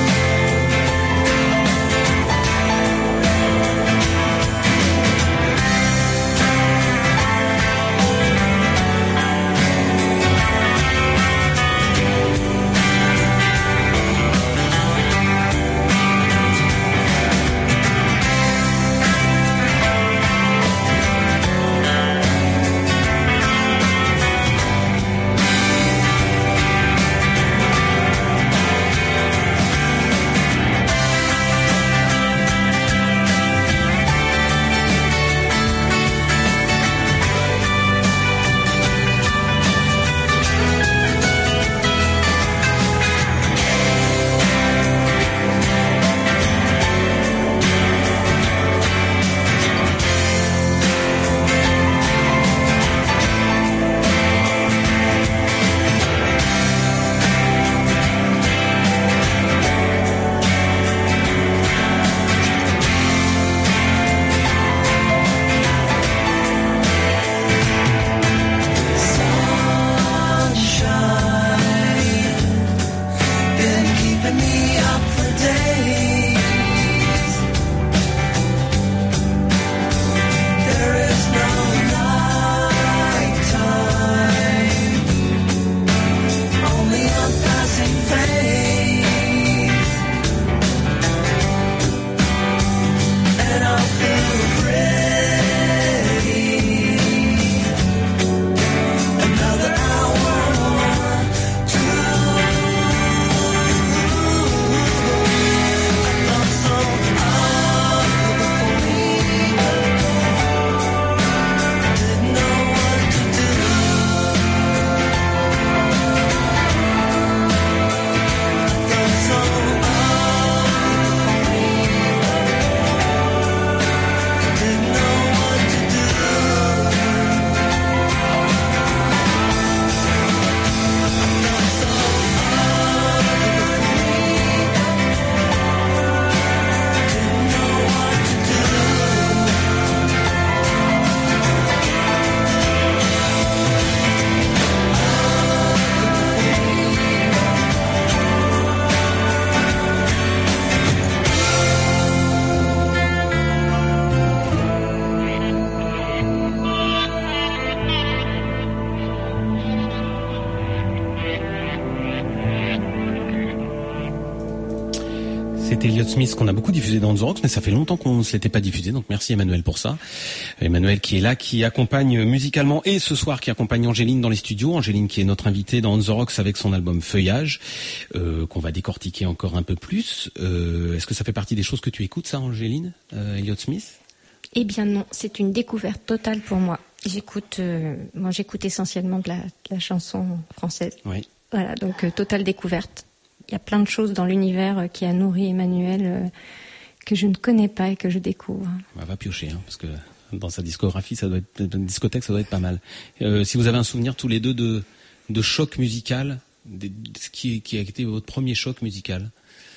C'était Elliott Smith qu'on a beaucoup diffusé dans The Rocks, mais ça fait longtemps qu'on ne se l'était pas diffusé, donc merci Emmanuel pour ça. Emmanuel qui est là, qui accompagne musicalement, et ce soir qui accompagne Angéline dans les studios. Angéline qui est notre invitée dans The Rocks avec son album Feuillage, euh, qu'on va décortiquer encore un peu plus. Euh, est-ce que ça fait partie des choses que tu écoutes, ça, Angéline, euh, Elliott Smith? Eh bien non, c'est une découverte totale pour moi. J'écoute, euh, moi j'écoute essentiellement de la, de la chanson française. Oui. Voilà, donc euh, totale découverte. Il y a plein de choses dans l'univers euh, qui a nourri Emmanuel euh, que je ne connais pas et que je découvre. On va piocher, hein, parce que dans sa discographie, ça doit être, une discothèque, ça doit être pas mal. Euh, si vous avez un souvenir tous les deux de, de choc musical, de, de ce qui, qui a été votre premier choc musical?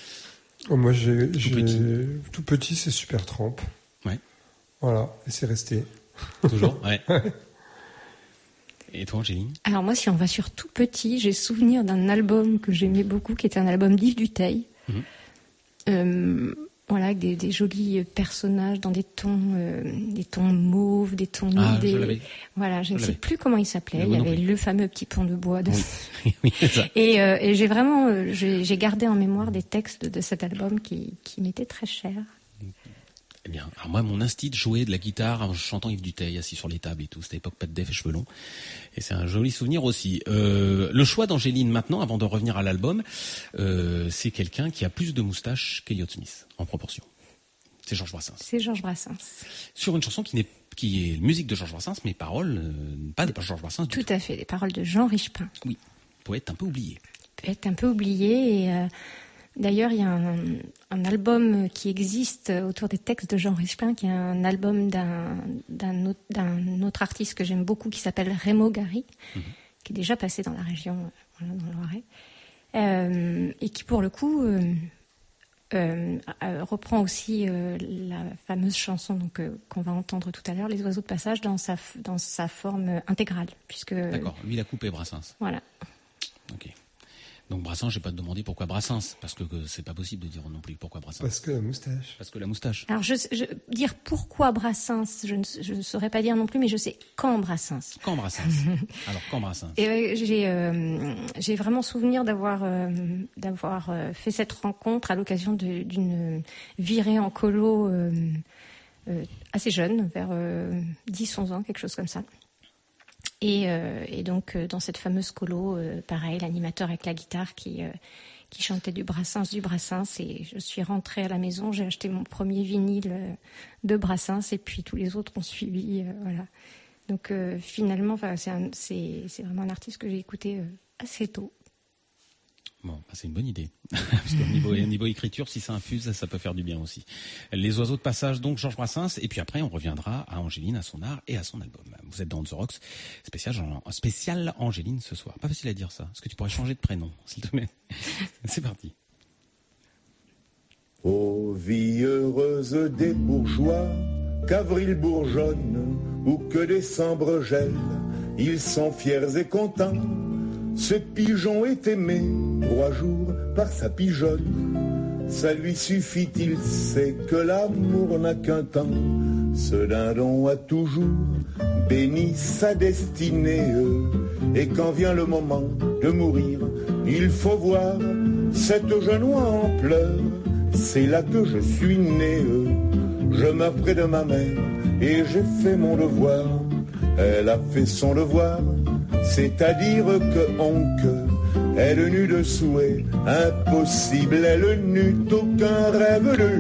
Oh, moi, j'ai tout j'ai, petit, tout petit c'est Supertramp. Ouais. Voilà, et c'est resté. Toujours, ouais. Et toi, Angéline? Alors moi, si on va sur tout petit, j'ai souvenir d'un album que j'aimais beaucoup, qui était un album d'Yves Duteil. Mmh. Euh, voilà, avec des, des jolis personnages dans des tons, euh, des tons mauves, des tons ah, des... je l'avais. Voilà, je, je ne l'avais. sais plus comment il s'appelait. Il y avait le fameux petit pont de bois. De... Oui, oui, c'est ça. Et, euh, et j'ai vraiment, euh, j'ai, j'ai gardé en mémoire des textes de cet album qui, qui m'étaient très chers. Eh bien, alors moi, mon instinct jouait de la guitare en chantant Yves Duteil, assis sur les tables et tout. C'était l'époque pas de def et cheveux longs. Et c'est un joli souvenir aussi. Euh, le choix d'Angéline maintenant, avant de revenir à l'album, euh, c'est quelqu'un qui a plus de moustaches qu'Elliott Smith, en proportion. C'est Georges Brassens. C'est Georges Brassens. Sur une chanson qui n'est qui est musique de Georges Brassens, mais paroles, euh, pas de Georges Brassens du tout. Tout à fait, les paroles de Jean Richepin. Oui, poète un peu oublié. Poète un peu oublié et... Euh... D'ailleurs, il y a un, un album qui existe autour des textes de Jean Richepin, qui est un album d'un, d'un, autre, d'un autre artiste que j'aime beaucoup, qui s'appelle Rémo Gary, mmh. qui est déjà passé dans la région, voilà, dans le Loiret, euh, et qui, pour le coup, euh, euh, euh, reprend aussi euh, la fameuse chanson donc, euh, qu'on va entendre tout à l'heure, Les oiseaux de passage, dans sa, dans sa forme intégrale. Puisque, D'accord, lui, il a coupé Brassens. Voilà. Ok. Donc Brassens, je vais pas te demander pourquoi Brassens, parce que, que c'est pas possible de dire non plus pourquoi Brassens. Parce que la moustache. Parce que la moustache. Alors je, je dire pourquoi Brassens, je ne, je ne saurais pas dire non plus, mais je sais quand Brassens. Quand Brassens. Alors quand Brassens. Et euh, j'ai euh, j'ai vraiment souvenir d'avoir euh, d'avoir euh, fait cette rencontre à l'occasion de, d'une virée en colo euh, euh, assez jeune, vers euh, dix onze ans, quelque chose comme ça. Et, euh, et donc, euh, dans cette fameuse colo, euh, pareil, l'animateur avec la guitare qui, euh, qui chantait du Brassens, du Brassens. Et je suis rentrée à la maison, j'ai acheté mon premier vinyle euh, de Brassens, et puis tous les autres ont suivi. Euh, voilà. Donc, euh, finalement, c'est, un, c'est, c'est vraiment un artiste que j'ai écouté euh, assez tôt. Bon, c'est une bonne idée. Parce qu'au niveau, au niveau écriture, si ça infuse, ça, ça peut faire du bien aussi. Les oiseaux de passage, donc, Georges Brassens. Et puis après, on reviendra à Angéline, à son art et à son album. Vous êtes dans The Rocks, spécial, spécial Angéline ce soir. Pas facile à dire ça. Est-ce que tu pourrais changer de prénom, s'il te plaît? C'est parti. Ô vie heureuse des bourgeois, qu'avril bourgeonne ou que décembre gèle, ils sont fiers et contents. Ce pigeon est aimé trois jours par sa pigeonne. Ça lui suffit, il sait que l'amour n'a qu'un temps. Ce dindon a toujours béni sa destinée. Et quand vient le moment de mourir, il faut voir cette jeune oie en pleurs. C'est là que je suis né. Je meurs près de ma mère et j'ai fait mon devoir. Elle a fait son devoir, c'est-à-dire que onque, elle n'eut de souhait impossible, elle n'eut aucun rêve de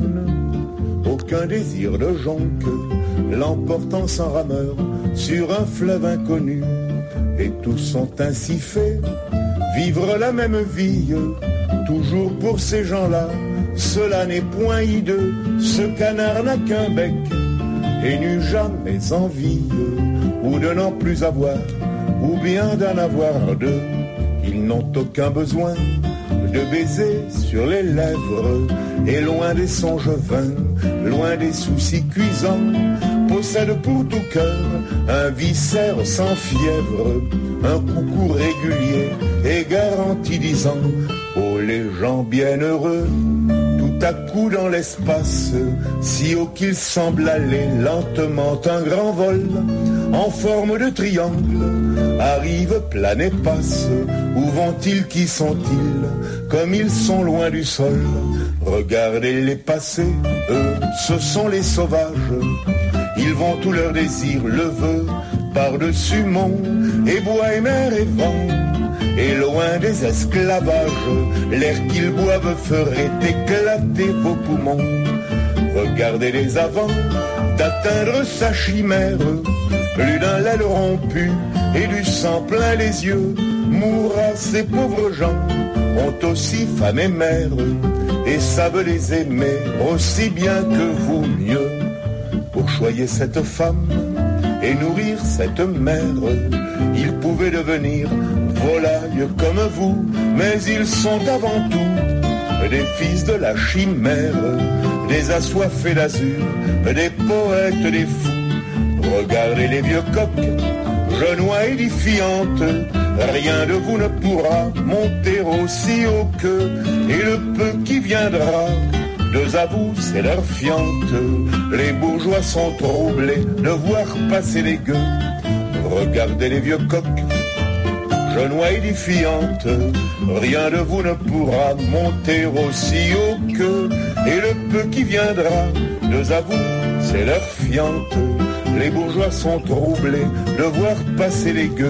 lune, aucun désir de jonque, l'emportant sans rameur sur un fleuve inconnu. Et tous sont ainsi faits, vivre la même vie, toujours pour ces gens-là, cela n'est point hideux, ce canard n'a qu'un bec, et n'eut jamais envie, ou de n'en plus avoir, ou bien d'en avoir deux. Ils n'ont aucun besoin de baisers sur les lèvres, et loin des songes vains, loin des soucis cuisants, possèdent pour tout cœur un viscère sans fièvre, un coucou régulier et garanti disant: oh les gens bienheureux, tout à coup dans l'espace, si haut qu'il semble aller lentement un grand vol, en forme de triangle, arrive, plane et passe. Où vont-ils, qui sont-ils, comme ils sont loin du sol? Regardez-les passer, eux, ce sont les sauvages. Ils vont tout leur désir, le vœu, par-dessus monts, et bois et mer et vent. Et loin des esclavages, l'air qu'ils boivent ferait éclater vos poumons. Regardez-les avant d'atteindre sa chimère. Plus d'un l'aile rompu et du sang plein les yeux, mourra ces pauvres gens, ont aussi femme et mère, et savent les aimer aussi bien que vous mieux. Pour choyer cette femme et nourrir cette mère, ils pouvaient devenir volailles comme vous, mais ils sont avant tout des fils de la chimère, des assoiffés d'azur, des poètes, des fous. Regardez les vieux coqs, genois édifiante, rien de vous ne pourra monter aussi haut que, et le peu qui viendra, deux à vous, c'est leur fiente. Les bourgeois sont troublés de voir passer les gueux. Regardez les vieux coqs, genois édifiante, rien de vous ne pourra monter aussi haut que, et le peu qui viendra, deux à vous, c'est leur fiente. Les bourgeois sont troublés de voir passer les gueux.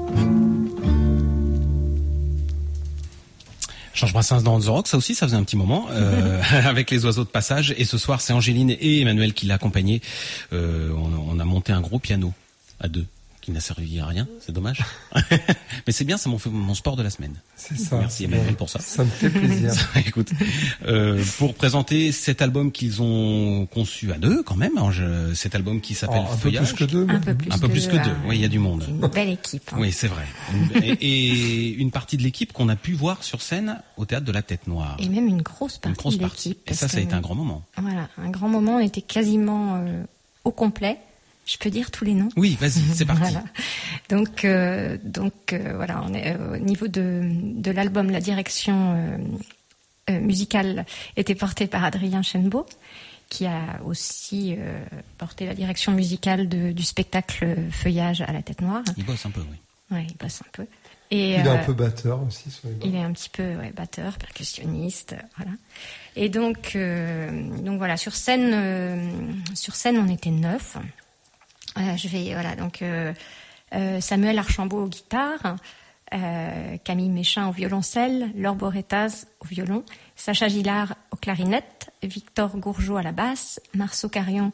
Georges Brassens dans The Rock, ça aussi, ça faisait un petit moment, euh, avec les oiseaux de passage. Et ce soir, c'est Angéline et Emmanuel qui l'accompagnaient. Euh, on, on a monté un gros piano à deux, qui n'a servi à rien. C'est dommage. Mais c'est bien, c'est mon, mon sport de la semaine. C'est ça. Merci Emmanuel pour ça. Ça me fait plaisir. Écoute, euh, pour présenter cet album qu'ils ont conçu à deux, quand même, hein, je, cet album qui s'appelle oh, un Feuillage. Peu plus que deux. Un peu plus, un peu que, plus que deux. euh, Oui, il y a du monde. Une belle équipe. Hein. Oui, c'est vrai. Et, et une partie de l'équipe qu'on a pu voir sur scène au théâtre de la Tête Noire. Et même une grosse partie une grosse de partie. l'équipe. Et ça, ça a été un grand moment. Voilà, un grand moment. On était quasiment euh, au complet. Je peux dire tous les noms? Oui, vas-y, c'est parti. Voilà. Donc, euh, donc euh, voilà, on est au niveau de, de l'album, la direction euh, euh, musicale était portée par Adrien Chenbeau, qui a aussi euh, porté la direction musicale de, du spectacle Feuillage à la Tête Noire. Il bosse un peu, oui. Ouais, il bosse un peu. Et, il est euh, un peu batteur aussi. Sur les il est un petit peu ouais, batteur, percussionniste, voilà. Et donc, euh, donc voilà, sur scène, euh, sur scène, on était neuf. Euh, je vais voilà donc euh, euh, Samuel Archambault aux guitares, euh, Camille Méchin au violoncelle, Laure Boretas au violon, Sacha Gillard au clarinette, Victor Gourgeot à la basse, Marceau Carion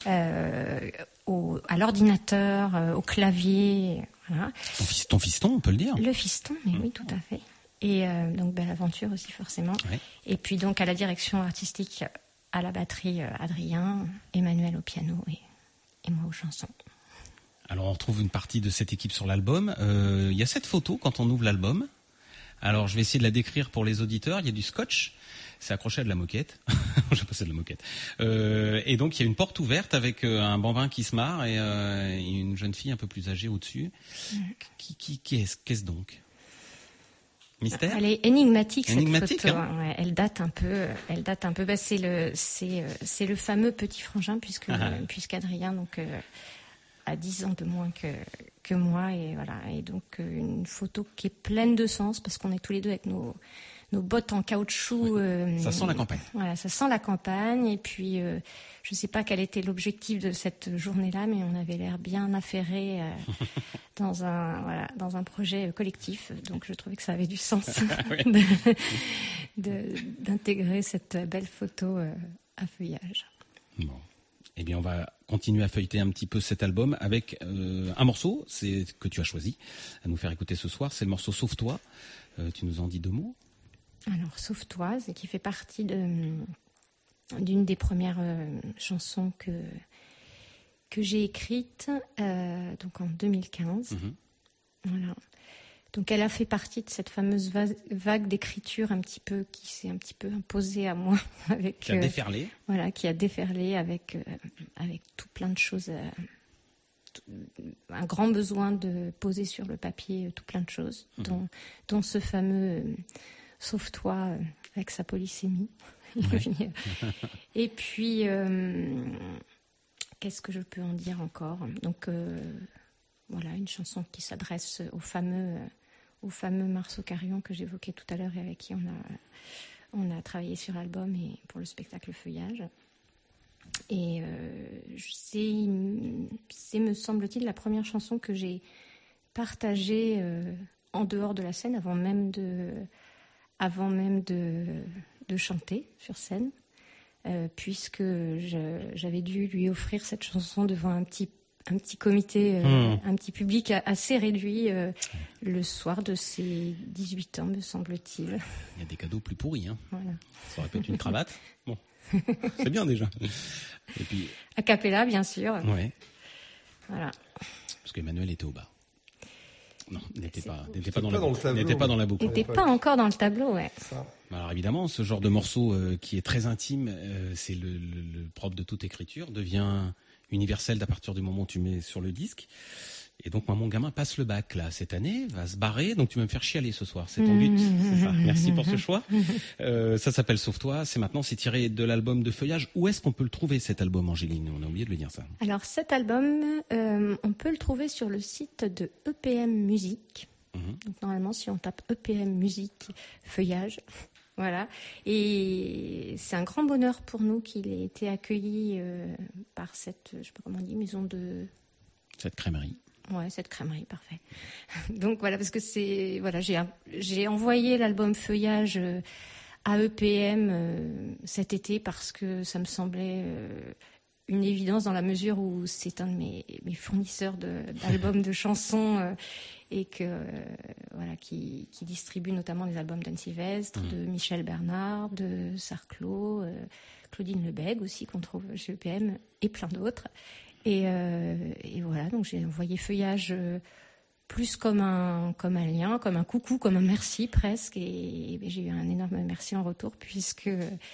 euh, au, à l'ordinateur, euh, au clavier. Voilà. Ton, fils, ton fiston, on peut le dire. Le fiston, mais mmh. oui, tout à fait. Et euh, donc Belle Aventure aussi forcément. Ouais. Et puis donc à la direction artistique, à la batterie, euh, Adrien, Emmanuel au piano et et moi aux chansons. Alors on retrouve une partie de cette équipe sur l'album. Euh, il y a cette photo quand on ouvre l'album. Alors je vais essayer de la décrire pour les auditeurs. Il y a du scotch, c'est accroché à de la moquette. Je sais pas, c'est de la moquette. Euh, et donc il y a une porte ouverte avec euh, un bambin qui se marre et, euh, et une jeune fille un peu plus âgée au-dessus. Mmh. Qui, qui, qui est-ce, qu'est-ce donc? Mystère. Elle est énigmatique, énigmatique, cette photo. Hein. Ouais, elle date un peu. Elle date un peu. Bah, c'est le, c'est, c'est le fameux petit frangin puisque, ah. euh, puisqu'Adrien donc euh, a dix ans de moins que que moi et voilà. Et donc euh, une photo qui est pleine de sens parce qu'on est tous les deux avec nos nos bottes en caoutchouc. Oui. Euh, ça sent la campagne. Voilà, ça sent la campagne. Et puis, euh, je ne sais pas quel était l'objectif de cette journée-là, mais on avait l'air bien affairés euh, dans un voilà, dans un projet collectif. Donc, je trouvais que ça avait du sens de, de, d'intégrer cette belle photo euh, à Feuillage. Bon. Eh bien, on va continuer à feuilleter un petit peu cet album avec euh, un morceau, c'est que tu as choisi à nous faire écouter ce soir. C'est le morceau Sauve-toi. Euh, tu nous en dis deux mots? Alors, Sauve-toi, c'est qui fait partie de, d'une des premières euh, chansons que, que j'ai écrites euh, donc en deux mille quinze. Mmh. Voilà. Donc, elle a fait partie de cette fameuse va- vague d'écriture un petit peu qui s'est un petit peu imposée à moi. Avec, qui a déferlé. Euh, voilà, qui a déferlé avec, euh, avec tout plein de choses. Euh, tout, un grand besoin de poser sur le papier tout plein de choses, mmh. dont, dont ce fameux... Euh, Sauve-toi euh, avec sa polysémie. Ouais. Et puis, euh, qu'est-ce que je peux en dire encore? Donc, euh, voilà, une chanson qui s'adresse au fameux, euh, au fameux Marceau Carion que j'évoquais tout à l'heure et avec qui on a, on a travaillé sur l'album et pour le spectacle Feuillage. Et euh, c'est, c'est, me semble-t-il, la première chanson que j'ai partagée euh, en dehors de la scène avant même de... avant même de, de chanter sur scène, euh, puisque je, j'avais dû lui offrir cette chanson devant un petit, un petit comité, euh, mmh. un petit public assez réduit euh, le soir de ses dix-huit ans, me semble-t-il. Il y a des cadeaux plus pourris. Hein. Voilà. Ça aurait pu être une cravate. Bon, c'est bien déjà. Et puis... A cappella, bien sûr. Ouais. Voilà. Parce qu'Emmanuel était au bar. Non, n'était c'est... pas, n'était pas, dans, pas la dans le tableau. N'était pas dans la boucle. N'était pas encore dans le tableau, ouais. Ça. Alors évidemment, ce genre de morceau euh, qui est très intime, euh, c'est le, le, le propre de toute écriture, devient universel à partir du moment où tu mets sur le disque. Et donc, moi, mon gamin passe le bac, là, cette année, va se barrer. Donc, tu vas me faire chialer ce soir. C'est ton but. C'est ça. Merci pour ce choix. Euh, ça s'appelle Sauve-toi. C'est maintenant, c'est tiré de l'album de Feuillage. Où est-ce qu'on peut le trouver, cet album, Angéline? On a oublié de le dire, ça. Alors, cet album, euh, on peut le trouver sur le site de E P M Musique. Mmh. Donc, normalement, si on tape E P M Musique, Feuillage, voilà. Et c'est un grand bonheur pour nous qu'il ait été accueilli euh, par cette, je sais pas comment on dit, maison de... Cette crèmerie. Ouais, cette crèmerie, parfait. Donc voilà, parce que c'est voilà, j'ai j'ai envoyé l'album Feuillage à E P M euh, cet été parce que ça me semblait euh, une évidence dans la mesure où c'est un de mes, mes fournisseurs de, d'albums de chansons euh, et que euh, voilà qui, qui distribue notamment des albums d'Anne Sylvestre, mmh. de Michel Bernard, de Sarclot, euh, Claudine Lebègue aussi qu'on trouve chez E P M et plein d'autres. Et, euh, et voilà, donc j'ai envoyé Feuillage euh, plus comme un, comme un lien, comme un coucou, comme un merci presque. Et, et j'ai eu un énorme merci en retour puisque,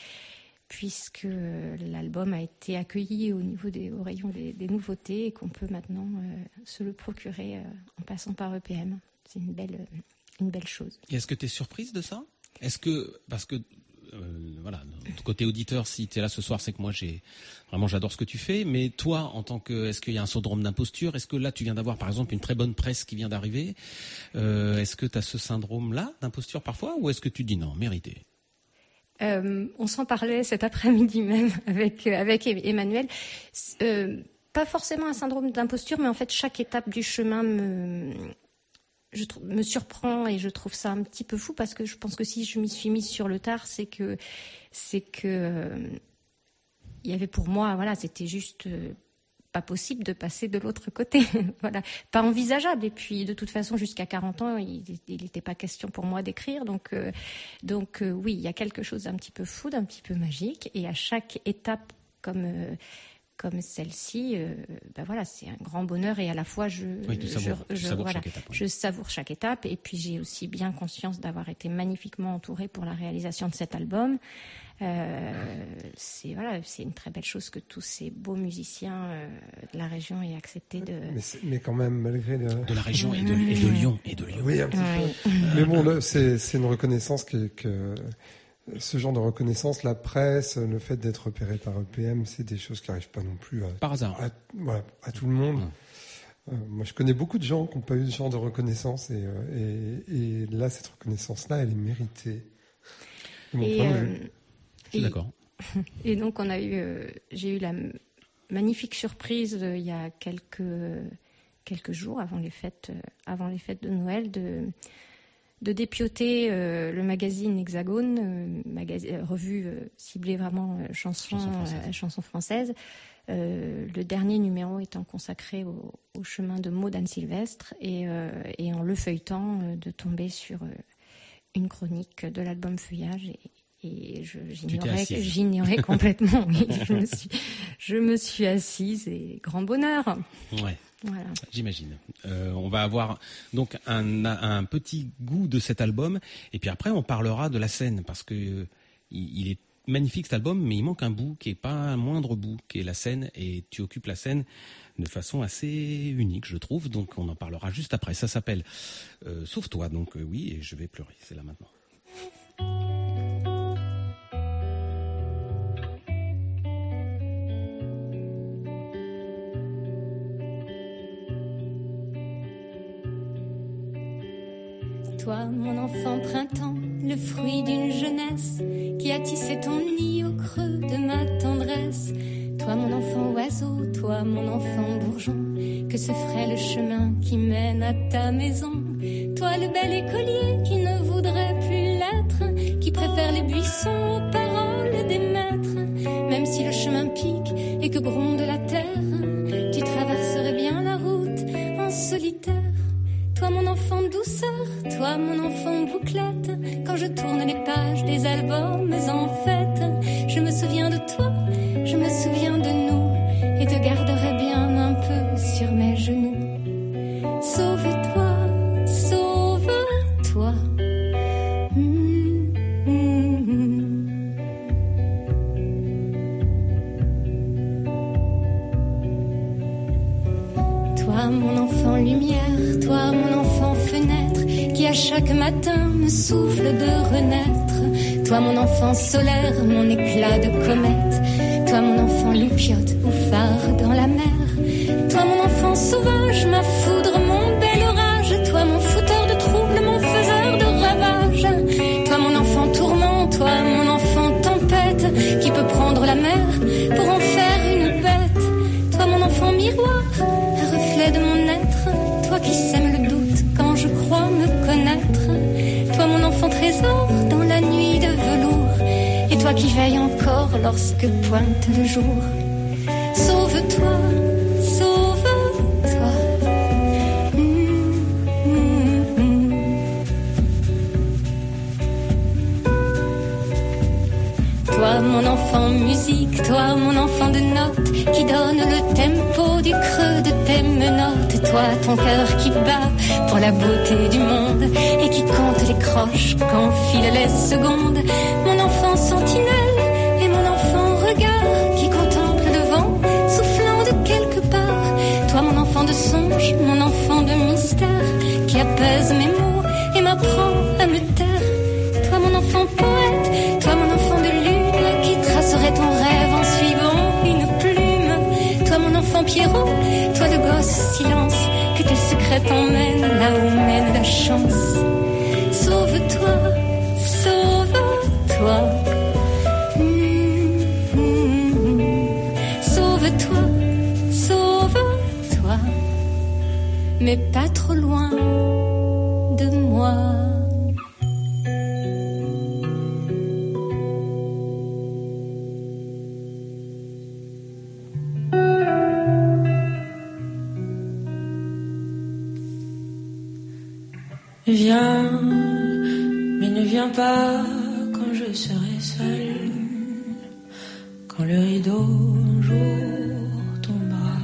puisque l'album a été accueilli au niveau des au rayon des, des nouveautés et qu'on peut maintenant euh, se le procurer euh, en passant par E P M. C'est une belle, une belle chose. Et est-ce que tu es surprise de ça? Est-ce que, parce que Euh, voilà, côté auditeur, si tu es là ce soir, c'est que moi j'ai vraiment j'adore ce que tu fais. Mais toi, en tant que, est-ce qu'il y a un syndrome d'imposture? Est-ce que là tu viens d'avoir par exemple une très bonne presse qui vient d'arriver? euh, Est-ce que tu as ce syndrome-là d'imposture parfois, ou est-ce que tu dis non, mérité? euh, On s'en parlait cet après-midi même avec avec Emmanuel. Euh, pas forcément un syndrome d'imposture, mais en fait chaque étape du chemin me Je trouve, me surprend et je trouve ça un petit peu fou parce que je pense que si je m'y suis mise sur le tard, c'est que c'est que euh, il y avait pour moi, voilà, c'était juste euh, pas possible de passer de l'autre côté, voilà, pas envisageable. Et puis de toute façon, jusqu'à quarante ans, il n'était pas question pour moi d'écrire, donc euh, donc euh, oui, il y a quelque chose d'un petit peu fou, d'un petit peu magique, et à chaque étape comme euh, comme celle-ci, euh, ben voilà, c'est un grand bonheur et à la fois je, oui, tu savoures, je, tu je, savoures voilà, chaque étape, oui. je savoure chaque étape et puis j'ai aussi bien conscience d'avoir été magnifiquement entourée pour la réalisation de cet album. Euh, c'est voilà, c'est une très belle chose que tous ces beaux musiciens euh, de la région aient accepté de. Mais, mais quand même, malgré le... de la région et de, et de Lyon et de Lyon. Oui, un petit oui. peu. Mais bon, là, c'est, c'est une reconnaissance que. que... Ce genre de reconnaissance, la presse, le fait d'être repéré par E P M, c'est des choses qui n'arrivent pas non plus à, par hasard. à, voilà, à tout le monde. Mmh. Euh, moi, je connais beaucoup de gens qui n'ont pas eu ce genre de reconnaissance et, et, et là, cette reconnaissance-là, elle est méritée. De mon et, point de euh, vue. Je suis et, d'accord. Et donc, on a eu, euh, j'ai eu la magnifique surprise euh, il y a quelques quelques jours avant les fêtes, euh, avant les fêtes de Noël, de de dépioter euh, le magazine Hexagone, euh, magazine, euh, revue euh, ciblée vraiment euh, chansons Chanson française. euh, chanson française. Euh, le dernier numéro étant consacré au, au chemin de mots d'Anne Sylvestre et, euh, et en le feuilletant euh, de tomber sur euh, une chronique de l'album Feuillage et, et je, j'ignorais, j'ignorais complètement. Oui, je me suis, je me suis assise et grand bonheur. Ouais. Voilà. J'imagine. Euh, on va avoir donc un, un petit goût de cet album, et puis après on parlera de la scène parce que euh, il, il est magnifique cet album, mais il manque un bout qui est pas un moindre bout, qui est la scène, et tu occupes la scène de façon assez unique, je trouve. Donc on en parlera juste après. Ça s'appelle euh, Sauve-toi. Donc euh, oui, et je vais pleurer. C'est là maintenant. Toi, mon enfant printemps, le fruit d'une jeunesse qui a tissé ton nid au creux de ma tendresse. Toi, mon enfant oiseau, toi, mon enfant bourgeon, que se ferait le chemin qui mène à ta maison. Toi, le bel écolier qui ne voudrait plus l'être, qui préfère les buissons aux paroles des maîtres. Même si le chemin pique et que gronde la terre, tu traverserais bien la route en solitaire. Toi mon enfant douceur, toi mon enfant bouclette, quand je tourne les pages des albums en fête, je me souviens de toi, je me souviens de nous, et te garderai bien un peu sur mes genoux. Sauve-toi, sauve-toi. Mmh, mmh, mmh. Toi mon enfant lumineux, chaque matin me souffle de renaître. Toi mon enfant solaire, mon éclat de comète. Toi mon enfant loupiote ou phare dans la mer. Toi mon enfant sauvage, ma foudre, mon bel orage. Toi mon fouteur de troubles, mon faiseur de ravages. Toi mon enfant tourment, toi mon enfant tempête, qui peut prendre la mer pour en faire une bête. Toi mon enfant miroir, un reflet de mon être. Toi qui sème le doute quand je crois me connaître. Toi mon enfant trésor dans la nuit de velours. Et toi qui veilles encore lorsque pointe le jour. Sauve-toi, sauve-toi. Mmh, mmh, mmh. Toi mon enfant musique, toi mon enfant de notes, qui donne le tempo du creux de tes menottes. Toi ton cœur qui bat pour la beauté du monde et qui compte les croches qu'enfilent les secondes. Mon enfant sentinelle et mon enfant regard qui contemple le vent soufflant de quelque part. Toi mon enfant de songe, mon enfant de mystère, qui apaise mes mots et m'apprend à me taire. Toi mon enfant poète, toi mon enfant de lune, qui tracerait ton rêve en suivant une plume. Toi mon enfant Pierrot, toi le gosse silence, que tes secrets t'emmènent là où mène la chance. Sauve-toi, sauve-toi. Mmh, mmh, mmh. Sauve-toi, sauve-toi. Mais pas trop loin de moi. Viens, mais ne viens pas quand je serai seule, quand le rideau un jour tombera.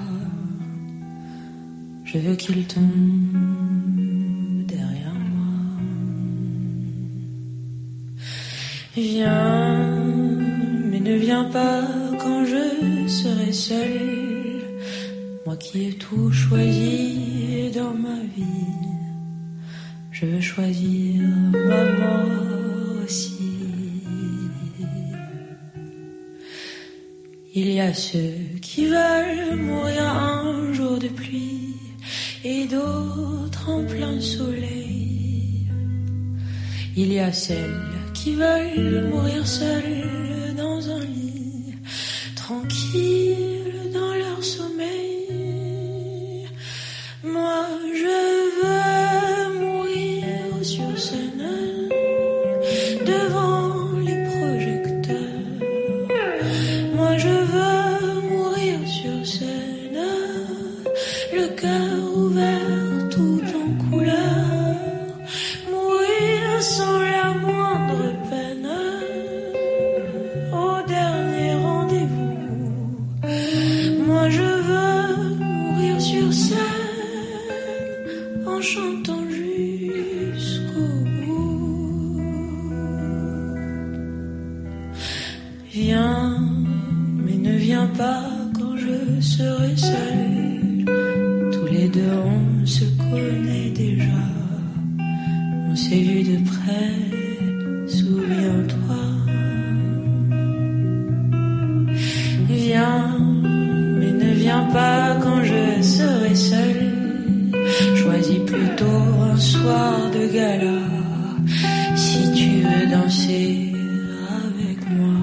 Je veux qu'il tombe derrière moi. Viens, mais ne viens pas quand je serai seule, moi qui ai tout choisi dans ma vie. Je veux choisir ma mort aussi. Il y a ceux qui veulent mourir un jour de pluie et d'autres en plein soleil. Il y a celles qui veulent mourir seules dans un lit, tranquilles dans leur sommeil. Moi je veux mourir sur scène, devant les projecteurs. Moi je veux mourir sur scène, le cœur ouvert tout en couleur, mourir sans la moindre peine, au dernier rendez-vous. Moi je veux mourir sur scène, en chantant jusqu'au bout. Viens, mais ne viens pas quand je serai seule. Tous les deux on se connaît déjà, on s'est vu de près, souviens-toi. Viens, mais ne viens pas quand je serai seule. Choisis plutôt un soir de gala, si tu veux danser avec moi.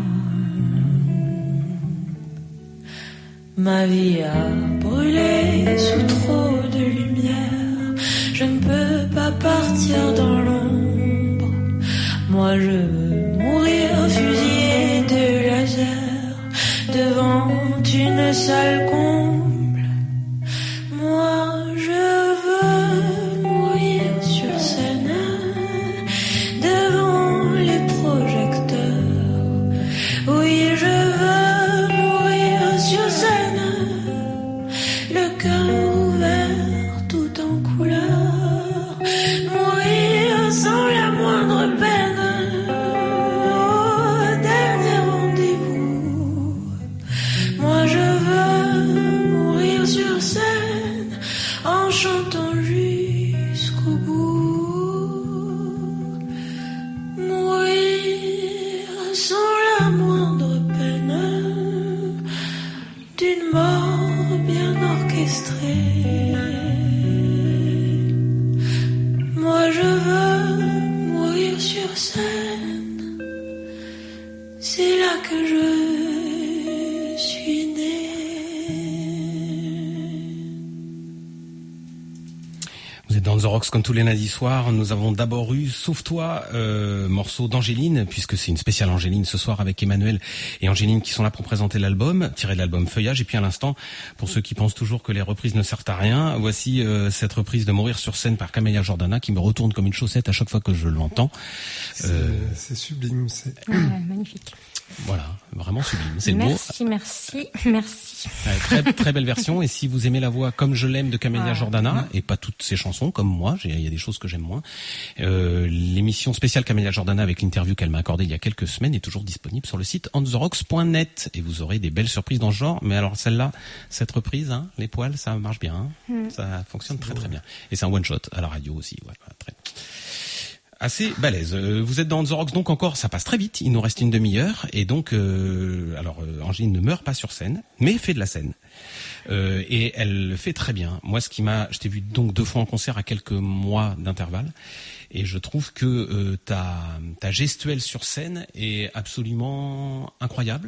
Ma vie a brûlé sous trop de lumière, je ne peux pas partir dans l'ombre. Moi je veux mourir fusillé de laser devant une salle comble. Moi je veux mourir sur scène, devant les projecteurs. Oui, je veux mourir sur scène, le cœur ouvert tout en couleur, mourir sans la moindre peine, au dernier rendez-vous. Moi je veux mourir Rocks, comme tous les lundis soirs, nous avons d'abord eu Sauve-toi, euh, morceau d'Angéline, puisque c'est une spéciale Angéline ce soir avec Emmanuel et Angéline qui sont là pour présenter l'album, tiré de l'album Feuillage. Et puis à l'instant, pour ceux qui pensent toujours que les reprises ne servent à rien, voici euh, cette reprise de Mourir sur scène par Camélia Jordana qui me retourne comme une chaussette à chaque fois que je l'entends. C'est, euh, c'est sublime, c'est ah, magnifique. Voilà, vraiment sublime. C'est le merci, beau. merci, merci. Ouais, très très belle version. Et si vous aimez la voix comme je l'aime de Camélia ah, Jordana, et pas toutes ses chansons comme moi, il y a des choses que j'aime moins, euh, l'émission spéciale Camélia Jordana avec l'interview qu'elle m'a accordée il y a quelques semaines est toujours disponible sur le site on the rocks point net et vous aurez des belles surprises dans ce genre. Mais alors celle-là, cette reprise, hein, les poils, ça marche bien, hein, mm. ça fonctionne très très bien. Et c'est un one shot à la radio aussi, voilà, très. Assez balèze. Vous êtes dans The Rocks donc encore, ça passe très vite. Il nous reste une demi-heure et donc, euh, alors euh, Angéline ne meurt pas sur scène, mais fait de la scène euh, et elle le fait très bien. Moi, ce qui m'a, je t'ai vu donc deux fois en concert à quelques mois d'intervalle et je trouve que euh, ta ta gestuelle sur scène est absolument incroyable.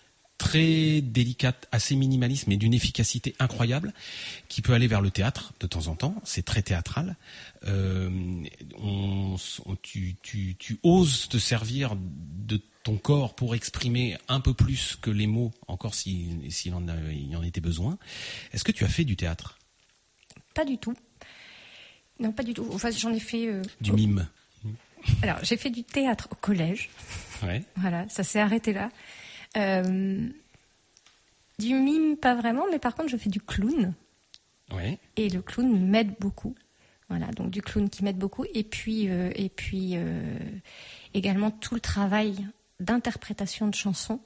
Très délicate, assez minimaliste, mais d'une efficacité incroyable, qui peut aller vers le théâtre de temps en temps. C'est très théâtral. Euh, on, on, tu, tu, tu oses te servir de ton corps pour exprimer un peu plus que les mots, encore s'il si, si en, a, il en était besoin. Est-ce que tu as fait du théâtre ? Pas du tout. Non, pas du tout. Enfin, j'en ai fait... Euh, du au... mime. Alors, j'ai fait du théâtre au collège. Ouais. Voilà, ça s'est arrêté là. Euh, du mime, pas vraiment, mais par contre, je fais du clown. Ouais. Et le clown m'aide beaucoup. Voilà, donc du clown qui m'aide beaucoup. Et puis, euh, et puis euh, également tout le travail d'interprétation de chansons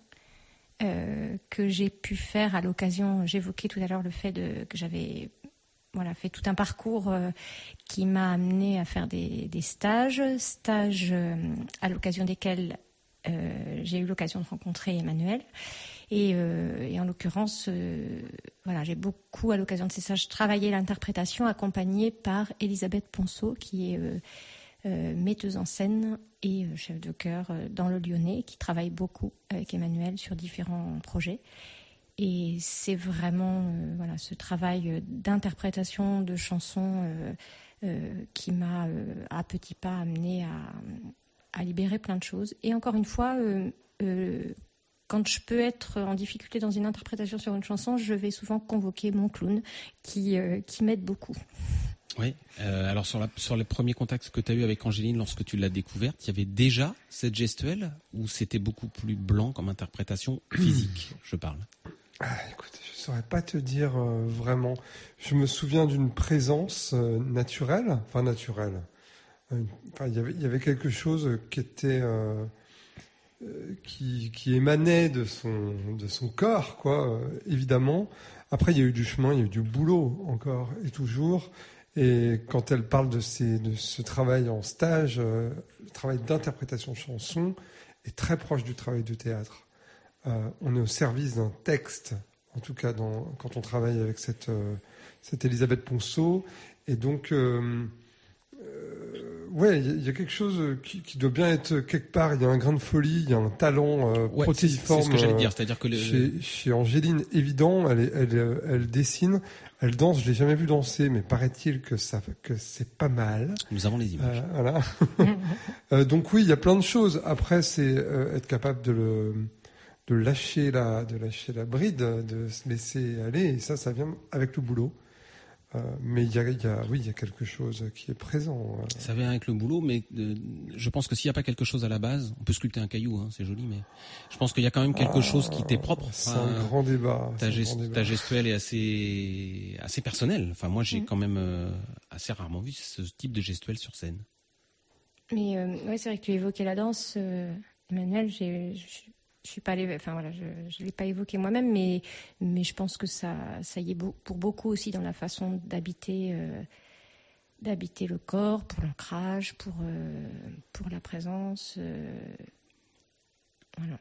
euh, que j'ai pu faire à l'occasion. J'évoquais tout à l'heure le fait de, que j'avais voilà, fait tout un parcours euh, qui m'a amené à faire des, des stages, stages euh, à l'occasion desquels Euh, j'ai eu l'occasion de rencontrer Emmanuel et, euh, et en l'occurrence euh, voilà, j'ai beaucoup à l'occasion de ces stages travaillé l'interprétation accompagnée par Elisabeth Ponceau qui est euh, euh, metteuse en scène et euh, chef de chœur euh, dans le Lyonnais qui travaille beaucoup avec Emmanuel sur différents projets et c'est vraiment euh, voilà, ce travail d'interprétation de chansons euh, euh, qui m'a euh, à petits pas amené à à libérer plein de choses. Et encore une fois, euh, euh, quand je peux être en difficulté dans une interprétation sur une chanson, je vais souvent convoquer mon clown qui, euh, qui m'aide beaucoup. Oui, euh, alors sur, la, sur les premiers contacts que tu as eu avec Angéline lorsque tu l'as découverte, il y avait déjà cette gestuelle ou c'était beaucoup plus blanc comme interprétation physique, je parle? Ah, écoute, je ne saurais pas te dire euh, vraiment. Je me souviens d'une présence euh, naturelle, enfin naturelle. Enfin, il y avait, il y avait quelque chose qui était euh, qui, qui émanait de son de son corps, quoi. Euh, évidemment. Après, il y a eu du chemin, il y a eu du boulot encore et toujours. Et quand elle parle de ces de ce travail en stage, euh, le travail d'interprétation de chansons est très proche du travail de théâtre. Euh, on est au service d'un texte, en tout cas dans, quand on travaille avec cette euh, cette Elisabeth Ponceau. Et donc euh, Euh, ouais, il y, y a quelque chose qui, qui doit bien être quelque part. Il y a un grain de folie, il y a un talent euh, ouais, protéiforme. C'est, c'est ce que j'allais dire, c'est-à-dire que le... chez, chez Angéline, évident, elle, est, elle, elle, elle dessine, elle danse. Je l'ai jamais vue danser, mais paraît-il que ça, que c'est pas mal. Nous avons les images. Euh, voilà. euh, donc oui, il y a plein de choses. Après, c'est euh, être capable de le, de lâcher la, de lâcher la bride, de se laisser aller. Et ça, ça vient avec le boulot. Euh, mais il y a, il y a, oui, il y a quelque chose qui est présent. Euh. Ça vient avec le boulot, mais euh, je pense que s'il n'y a pas quelque chose à la base, on peut sculpter un caillou, hein, c'est joli, mais je pense qu'il y a quand même quelque ah, chose qui t'est propre. C'est enfin, un grand débat. Ta, gest, grand débat. ta gestuelle est assez, assez personnelle. Enfin, moi, j'ai mmh. quand même euh, assez rarement vu ce type de gestuelle sur scène. Mais euh, ouais, c'est vrai que tu évoquais la danse, euh, Emmanuel. J'ai, je, Je suis pas allée, enfin voilà, je ne l'ai pas évoqué moi-même, mais mais je pense que ça ça y est beau, pour beaucoup aussi dans la façon d'habiter euh, d'habiter le corps, pour l'ancrage, pour euh, pour la présence. Euh, voilà.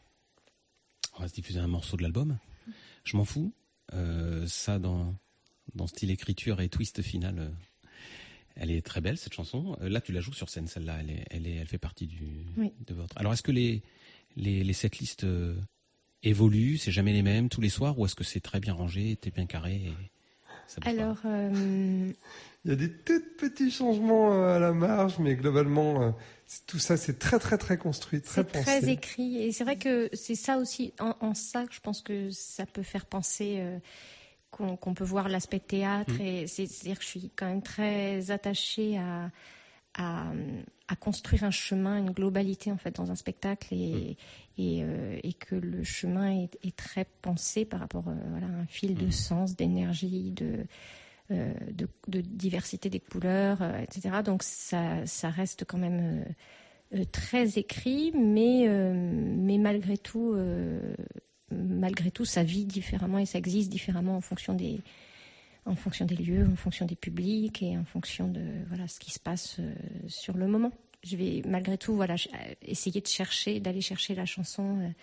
On va se diffuser un morceau de l'album. Je m'en fous. Euh, ça dans dans style écriture et twist final. Euh, elle est très belle cette chanson. Euh, là, tu la joues sur scène, celle-là. Elle est elle est elle fait partie du oui. de votre. Alors, est-ce que les Les, les setlists euh, évoluent, c'est jamais les mêmes tous les soirs, ou est-ce que c'est très bien rangé, t'es bien carré et... Ça bouge Alors, euh, Il y a des tout petits changements euh, à la marge, mais globalement, euh, c'est- tout ça, c'est très, très, très construit, très c'est pensé. très écrit. Et c'est vrai que c'est ça aussi, en, en ça, que je pense que ça peut faire penser euh, qu'on, qu'on peut voir l'aspect théâtre. Mmh. Et c'est, c'est-à-dire que je suis quand même très attachée à, à, à construire un chemin, une globalité en fait dans un spectacle, et, mmh. et, euh, et que le chemin est, est très pensé par rapport euh, voilà, à un fil mmh. de sens, d'énergie, de... Euh, de, de diversité des couleurs, euh, et cetera. Donc ça, ça reste quand même euh, euh, très écrit, mais, euh, mais malgré tout, euh, malgré tout, ça vit différemment et ça existe différemment en fonction des, en fonction des lieux, en fonction des publics et en fonction de voilà ce qui se passe euh, sur le moment. Je vais malgré tout voilà essayer de chercher, d'aller chercher la chanson. Euh,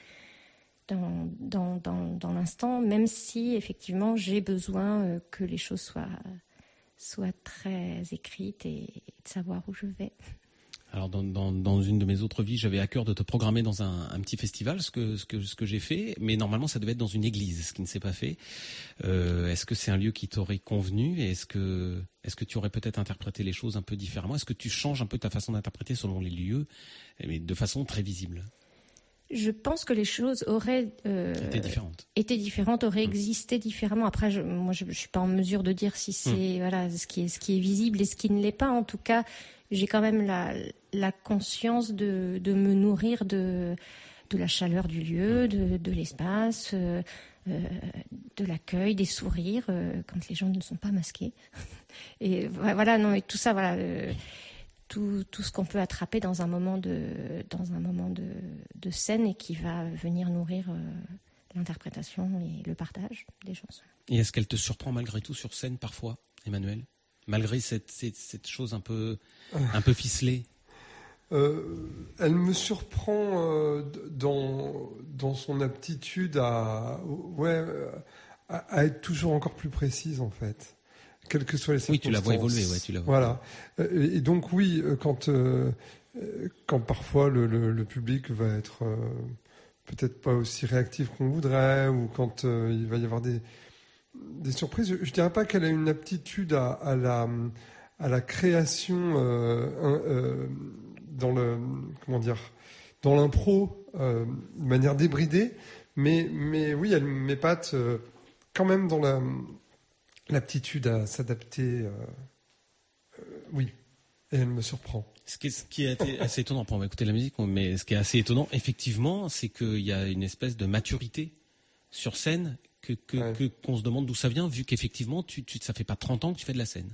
Dans, dans, dans, dans l'instant, même si effectivement j'ai besoin euh, que les choses soient, soient très écrites et, et de savoir où je vais. Alors dans, dans, dans une de mes autres vies, j'avais à cœur de te programmer dans un, un petit festival, ce que, ce, que, ce que j'ai fait, mais normalement ça devait être dans une église, ce qui ne s'est pas fait. Euh, est-ce que c'est un lieu qui t'aurait convenu et est-ce que, est-ce que tu aurais peut-être interprété les choses un peu différemment? Est-ce que tu changes un peu ta façon d'interpréter selon les lieux, mais de façon très visible? Je pense que les choses auraient euh, été différentes, été différentes, auraient mmh. existé différemment. Après, je, moi, je, je suis pas en mesure de dire si c'est mmh. voilà ce qui est ce qui est visible et ce qui ne l'est pas. En tout cas, j'ai quand même la la conscience de de me nourrir de de la chaleur du lieu, de de l'espace, euh, euh, de l'accueil, des sourires euh, quand les gens ne sont pas masqués. Et voilà, non, et tout ça, voilà. Euh, Tout, tout ce qu'on peut attraper dans un moment de, dans un moment de, de scène et qui va venir nourrir euh, l'interprétation et le partage des chansons. Et est-ce qu'elle te surprend malgré tout sur scène parfois, Emmanuel? Malgré cette, cette, cette chose un peu, un peu ficelée euh, Elle me surprend euh, dans, dans son aptitude à, ouais, à, à être toujours encore plus précise en fait. Quelles que soient les circonstances. Oui, tu la vois évoluer, ouais, tu la vois. Voilà. Et donc oui, quand euh, quand parfois le, le, le public va être euh, peut-être pas aussi réactif qu'on voudrait, ou quand euh, il va y avoir des des surprises, je, je dirais pas qu'elle a une aptitude à, à la à la création euh, euh, dans le comment dire dans l'impro euh, de manière débridée, mais mais oui, elle m'épate euh, quand même dans la l'aptitude à s'adapter, euh, euh, oui, et elle me surprend. Ce qui est, ce qui est assez étonnant, on va écouter la musique, mais ce qui est assez étonnant, effectivement, c'est qu'il y a une espèce de maturité sur scène que, que, ouais. que qu'on se demande d'où ça vient, vu qu'effectivement, tu, tu, ça fait pas trente ans que tu fais de la scène.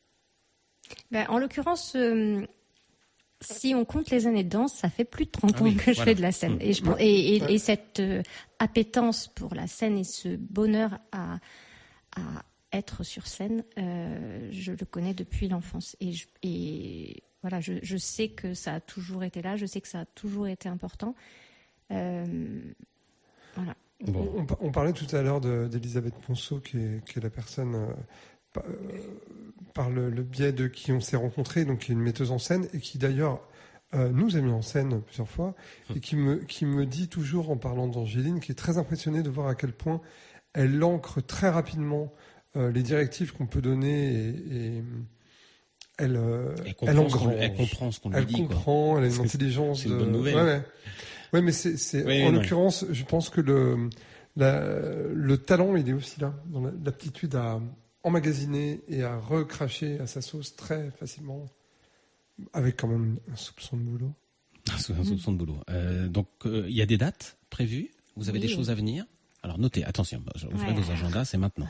Ben, en l'occurrence, euh, si on compte les années de danse, ça fait plus de trente ah ans oui, que je voilà. fais de la scène. Et, je, et, et, et cette euh, appétence pour la scène et ce bonheur à, à être sur scène, euh, je le connais depuis l'enfance. Et, je, et voilà, je, je sais que ça a toujours été là, je sais que ça a toujours été important. Euh, voilà. Bon. On, on parlait tout à l'heure de, d'Elisabeth Ponceau, qui est, qui est la personne euh, par, euh, par le, le biais de qui on s'est rencontrés, donc qui est une metteuse en scène, et qui d'ailleurs euh, nous a mis en scène plusieurs fois, et qui me, qui me dit toujours, en parlant d'Angéline, qui est très impressionnée de voir à quel point elle ancre très rapidement Euh, les directives qu'on peut donner et, et elle, euh, elle, elle engrange. Elle comprend ce qu'on lui elle dit. Elle comprend, quoi. elle a une intelligence. C'est une de... bonne nouvelle. Ouais, ouais. ouais mais c'est, c'est oui, en non, l'occurrence, je pense que le, la, le talent, il est aussi là, dans la, l'aptitude à emmagasiner et à recracher à sa sauce très facilement, avec quand même un soupçon de boulot. Un soupçon de boulot. Euh, donc, il euh, y a des dates prévues? Vous avez oui. des choses à venir? Alors, notez, attention, ouvrez ouais. vos agendas, c'est maintenant.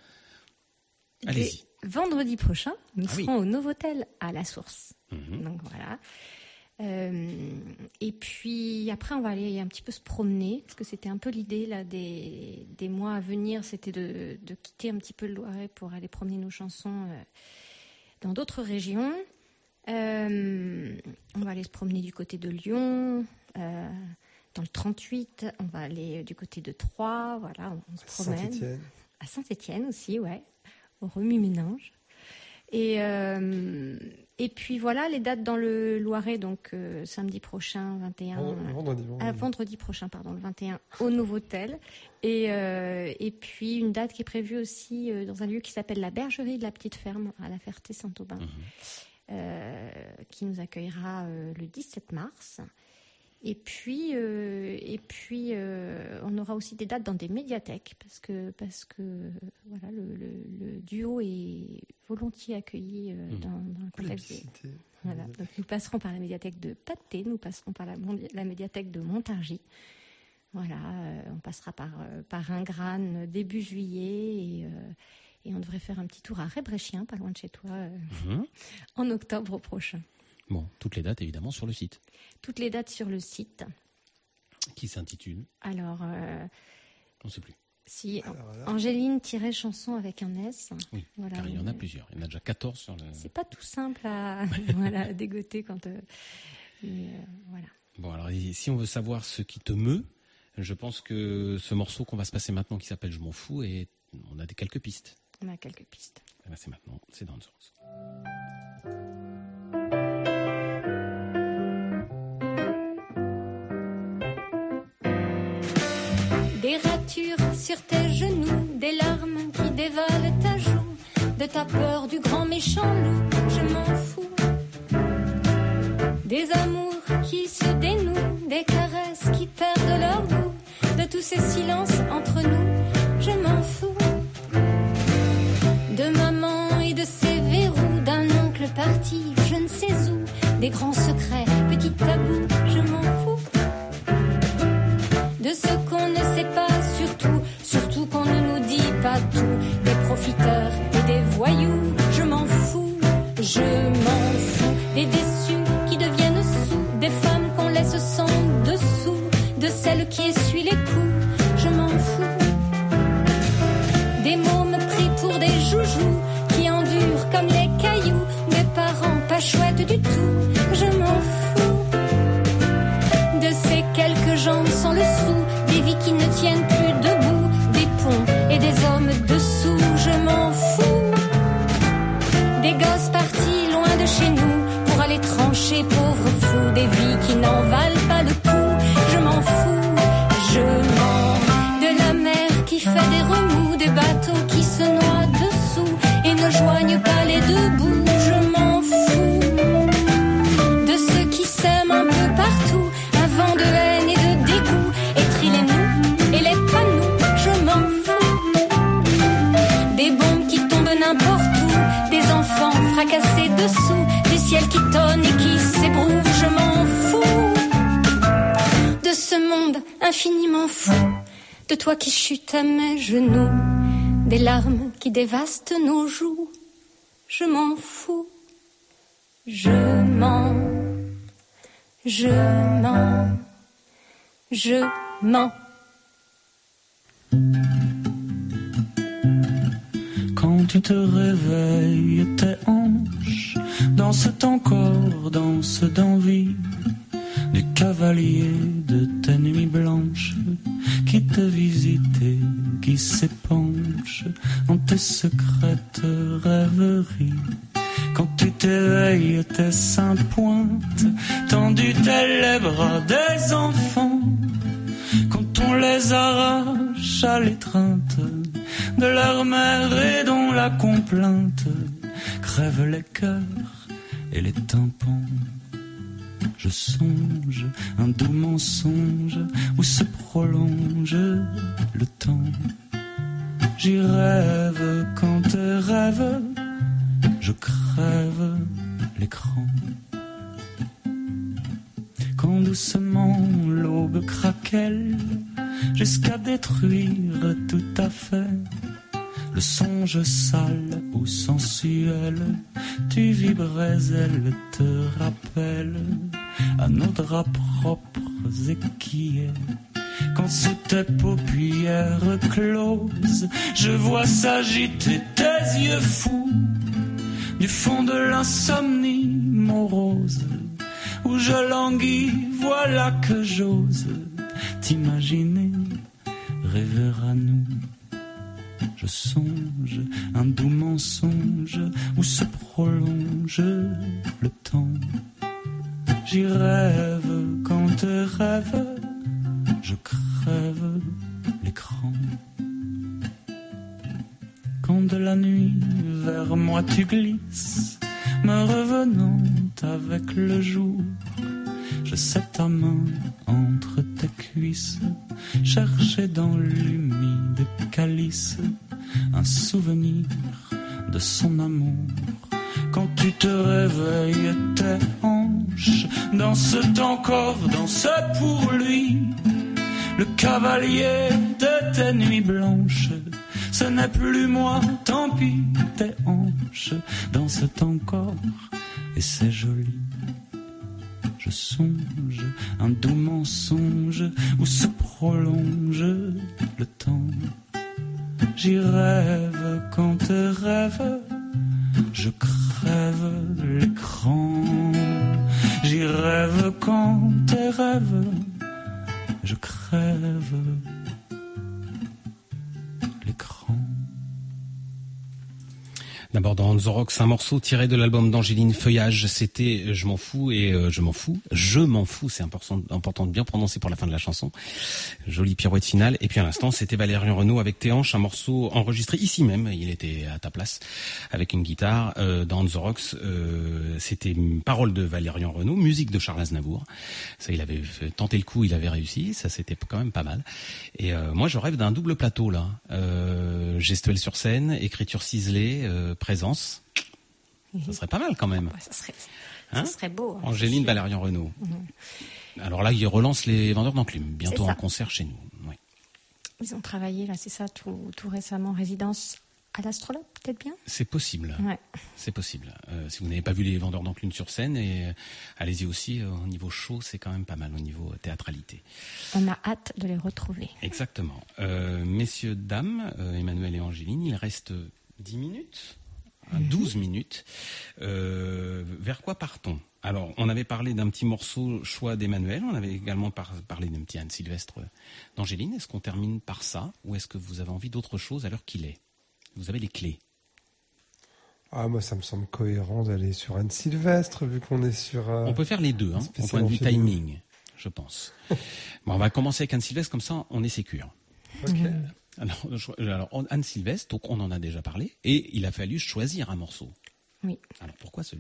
Allez-y. Et vendredi prochain, nous ah serons oui. au Novotel à La Source. Mmh. Donc voilà. Euh, et puis après, on va aller un petit peu se promener, parce que c'était un peu l'idée là des, des mois à venir, c'était de, de quitter un petit peu le Loiret pour aller promener nos chansons euh, dans d'autres régions. Euh, on va aller se promener du côté de Lyon, euh, dans le trente-huit. On va aller du côté de Troyes. Voilà, on, on se promène. Saint-Étienne. À Saint-Étienne aussi, ouais. Au Remue-Ménage. Et, euh, Et puis voilà, les dates dans le Loiret, donc euh, samedi prochain, vingt et un... Oh, vendredi, vendredi. Euh, vendredi prochain, pardon, le vingt et un, au Novotel. Et, euh, et puis une date qui est prévue aussi euh, dans un lieu qui s'appelle la Bergerie de la Petite Ferme, à la Ferté-Saint-Aubin, mmh. euh, qui nous accueillera euh, le dix-sept mars. Et puis, euh, et puis euh, on aura aussi des dates dans des médiathèques, parce que, parce que voilà, le, le, le duo est volontiers accueilli euh, mmh. dans, dans le contexte des... Voilà. Donc, nous passerons par la médiathèque de Patay, nous passerons par la, la médiathèque de Montargis. Voilà, euh, on passera par, euh, par Ingrane début juillet et, euh, et on devrait faire un petit tour à Rébréchien, pas loin de chez toi, euh, mmh. en octobre prochain. Bon, toutes les dates évidemment sur le site. Toutes les dates sur le site. Qui s'intitule ? Alors, euh, on ne sait plus. Si, Angéline-chanson avec un S. Oui, voilà, car il y en a plusieurs. Il y en a déjà quatorze sur le... C'est pas tout simple à voilà, dégoter quand... Euh, mais, euh, voilà. Bon, alors si on veut savoir ce qui te meut, je pense que ce morceau qu'on va se passer maintenant qui s'appelle Je m'en fous, et on a des quelques pistes. On a quelques pistes. Et ben c'est maintenant, c'est dans le sens. Des ratures sur tes genoux, des larmes qui dévalent ta joue, de ta peur du grand méchant loup, je m'en fous. Des amours qui se dénouent, des caresses qui perdent leur goût, de tous ces silences entre nous, je m'en fous. De maman et de ses verrous, d'un oncle parti, je ne sais où, des grands secrets, petits tabous, je m'en fous. De ce qu'on ne sait pas, surtout, surtout qu'on ne nous dit pas tout, des profiteurs et des voyous, je m'en fous, je m'en fous, des déçus qui deviennent soûls, des femmes qu'on laisse sans dessous, de celles qui essuient les coups, je m'en fous, des mômes pris pour des joujoux, qui endurent comme les cailloux, des parents pas chouettes du tout, je m'en fous, de ces quelques jambes sans le sou, des vies qui ne tiennent plus debout, des ponts et des hommes dessous, je m'en fous, des gosses partis loin de chez nous, pour aller trancher pauvres fous, des vies qui n'en valent pas le coup, je m'en fous, je m'en fous, de la mer qui fait des remous, des bateaux qui se noient dessous, et ne joignent pas les deux bouts, je m'en fous, de ceux qui s'aiment un peu partout, un vent de haine et de dégoût, et les nous et les pas nous, je m'en fous, des bombes qui tombent n'importe où, des enfants fracassés dessous, du ciel qui tonne et qui s'ébroue, je m'en fous, de ce monde infiniment fou, de toi qui chutes à mes genoux, des larmes qui dévastent nos joues, je m'en fous, je m'en, je m'en, je m'en. Quand tu te réveilles, tes hanches dansent encore, dansent d'envie du cavalier de tes nuits blanches qui te visite et qui s'épanche dans tes secrètes rêveries. Quand tu t'éveilles, tes seins pointent, tendus tels les bras des enfants. Quand on les arrache à l'étreinte de leur mère et dont la complainte crève les cœurs et les tympans. Je songe un doux mensonge où se prolonge le temps. J'y rêve quand tes rêves, je crève l'écran. Quand doucement l'aube craquelle jusqu'à détruire tout à fait le songe sale ou sensuel, tu vibrais, elle te rappelle à nos draps propres et quiets. Quand sous tes paupières closes, je vois s'agiter tes yeux fous du fond de l'insomnie morose, où je languis, voilà que j'ose t'imaginer rêver à nous. Je songe un doux mensonge où se prolonge le temps. J'y rêve quand tes rêves, je crève l'écran. Quand de la nuit vers moi tu glisses, me revenant avec le jour, je sais ta main entre tes cuisses, chercher dans l'humide calice un souvenir de son amour. Quand tu te réveilles, tes hanches dansent encore, dansent pour lui, le cavalier de tes nuits blanches. Ce n'est plus moi, tant pis, tes hanches dansent encore, et c'est joli. Je songe un doux mensonge où se prolonge le temps. J'y rêve quand tes rêves, je crève l'écran. J'y rêve quand tes rêves, je crève l'écran. D'abord dans The Rocks, un morceau tiré de l'album d'Angéline Feuillage, c'était Je m'en fous et euh, je m'en fous, je m'en fous, c'est important, important de bien prononcer pour la fin de la chanson. Jolie pirouette finale. Et puis à l'instant, c'était Valérian Renaud avec Tes hanches, un morceau enregistré ici même, il était à ta place, avec une guitare. Euh, dans The Rocks, euh, c'était parole de Valérian Renaud, musique de Charles Aznavour. Ça, il avait fait, tenté le coup, il avait réussi, ça c'était quand même pas mal. Et euh, moi, je rêve d'un double plateau là, euh, gestuelle sur scène, écriture ciselée, euh, présence, ça serait pas mal quand même. Ouais, ça, serait, hein ça serait beau. Hein, Angéline Valérian Renaud. Mm-hmm. Alors là, ils relancent les vendeurs d'enclumes, bientôt en concert chez nous. Oui. Ils ont travaillé là, c'est ça, tout, tout récemment, résidence à l'Astrolabe, peut-être bien. C'est possible. Ouais. C'est possible. Euh, si vous n'avez pas vu les vendeurs d'enclumes sur scène, et euh, allez-y aussi. Euh, au niveau show, c'est quand même pas mal au niveau théâtralité. On a hâte de les retrouver. Exactement. Euh, messieurs, dames, euh, Emmanuel et Angéline, il reste dix minutes. douze minutes. Euh, vers quoi part-on ? Alors, on avait parlé d'un petit morceau choix d'Emmanuel, on avait également par, parlé d'un petit Anne Sylvestre d'Angéline. Est-ce qu'on termine par ça, ou est-ce que vous avez envie d'autre chose à l'heure qu'il est ? Vous avez les clés. Ah, moi, ça me semble cohérent d'aller sur Anne Sylvestre, vu qu'on est sur... Euh, on peut faire les deux, hein, au point de vue timing, je pense. Bon, on va commencer avec Anne Sylvestre, comme ça, on est sécure. Ok. Alors, alors, Anne Sylvestre, donc on en a déjà parlé, et il a fallu choisir un morceau. Oui. Alors pourquoi celui-là ?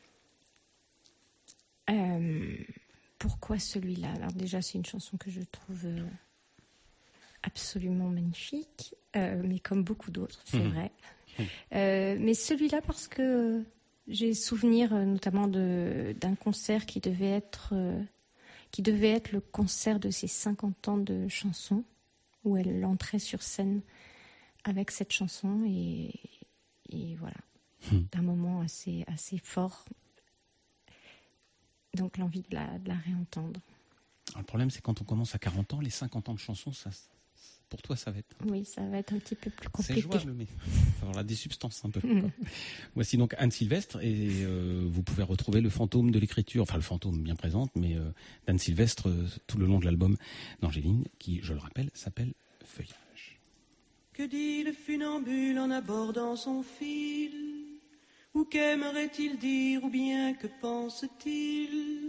euh, Pourquoi celui-là ? Alors déjà, c'est une chanson que je trouve euh, absolument magnifique, euh, mais comme beaucoup d'autres, c'est mmh. vrai. Mmh. Euh, mais celui-là parce que j'ai souvenir euh, notamment de, d'un concert qui devait être, euh, qui devait être le concert de ses cinquante ans de chansons, où elle entrait sur scène avec cette chanson et, et voilà, mmh. d'un moment assez, assez fort. Donc l'envie de la, de la réentendre. Alors, le problème, c'est quand on commence à quarante ans, les cinquante ans de chansons, ça, pour toi, ça va être... Oui, ça va être un petit peu plus compliqué. C'est jouable, mais il a des substances un peu. Mmh. Voici donc Anne Sylvestre, et euh, vous pouvez retrouver le fantôme de l'écriture, enfin le fantôme bien présente, mais euh, d'Anne Sylvestre euh, tout le long de l'album d'Angéline, qui, je le rappelle, s'appelle Feuillage. Que dit le funambule en abordant son fil ? Ou qu'aimerait-il dire, ou bien que pense-t-il ?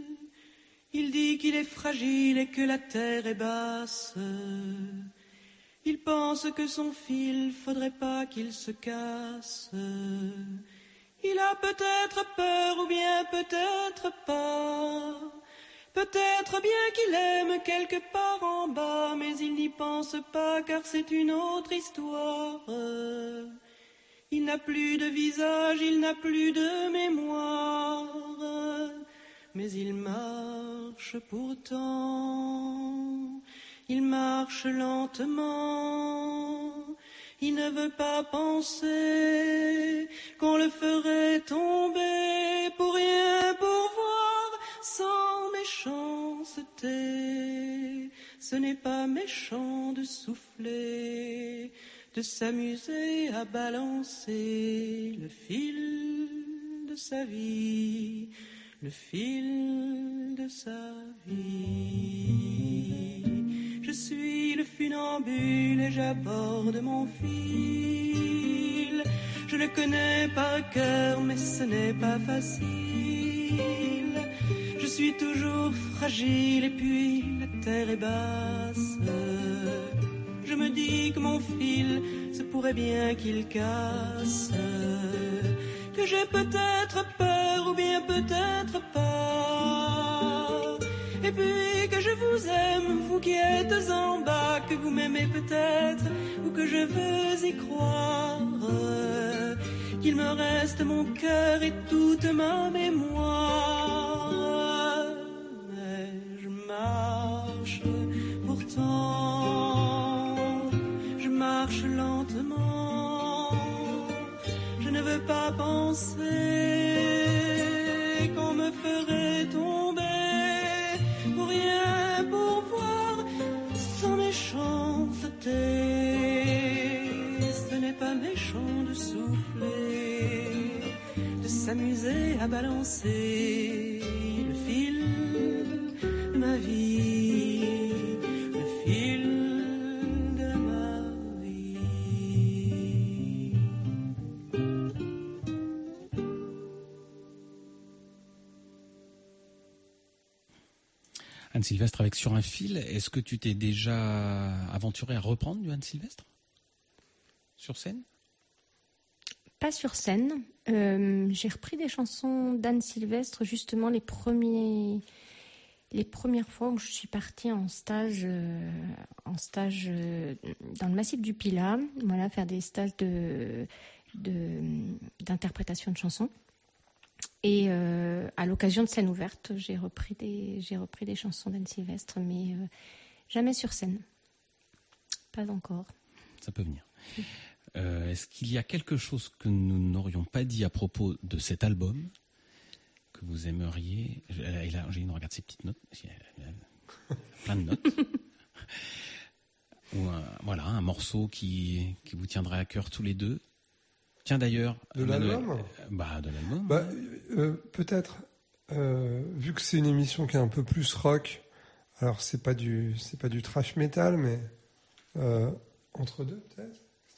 Il dit qu'il est fragile et que la terre est basse. Il pense que son fil, faudrait pas qu'il se casse. Il a peut-être peur, ou bien peut-être pas. Peut-être bien qu'il aime quelque part en bas, mais il n'y pense pas car c'est une autre histoire. Il n'a plus de visage, il n'a plus de mémoire, mais il marche pourtant, il marche lentement. Il ne veut pas penser qu'on le ferait tomber pour rien pourvoir sans méchanceté. Ce n'est pas méchant de souffler, de s'amuser à balancer le fil de sa vie, le fil de sa vie. Je suis le funambule funambule et j'aborde mon fil. Je le connais par cœur, mais ce n'est pas facile. Je suis toujours fragile et puis la terre est basse. Je me dis que mon fil se pourrait bien qu'il casse. Que j'ai peut-être peur ou bien peut-être pas. Et puis que je vous aime, vous qui êtes en bas, que vous m'aimez peut-être, ou que je veux y croire. Qu'il me reste mon cœur et toute ma mémoire. Mais je marche pourtant, je marche lentement. Je ne veux pas penser qu'on me ferait tomber pour rien, pour voir sans méchanceté. Ce n'est pas méchant de souffler, de s'amuser à balancer le fil de ma vie, le fil de ma vie. Anne Sylvestre avec Sur un fil, est-ce que tu t'es déjà aventuré à reprendre du Anne Sylvestre sur scène? Pas sur scène. Euh, j'ai repris des chansons d'Anne Sylvestre, justement les premiers, les premières fois où je suis partie en stage, euh, en stage euh, dans le massif du Pilat, voilà, faire des stages de, de, d'interprétation de chansons. Et euh, à l'occasion de scènes ouvertes, j'ai repris des, j'ai repris des chansons d'Anne Sylvestre, mais euh, jamais sur scène. Pas encore. Ça peut venir. Euh, est-ce qu'il y a quelque chose que nous n'aurions pas dit à propos de cet album que vous aimeriez... Et là, Angéline regarde ses petites notes. Plein de notes. Ou un, voilà, un morceau qui, qui vous tiendrait à cœur tous les deux. Tiens d'ailleurs... De l'album euh, Bah, de l'album. Bah, euh, peut-être, euh, vu que c'est une émission qui est un peu plus rock, alors c'est pas du, c'est pas du trash metal, mais euh, entre deux peut-être.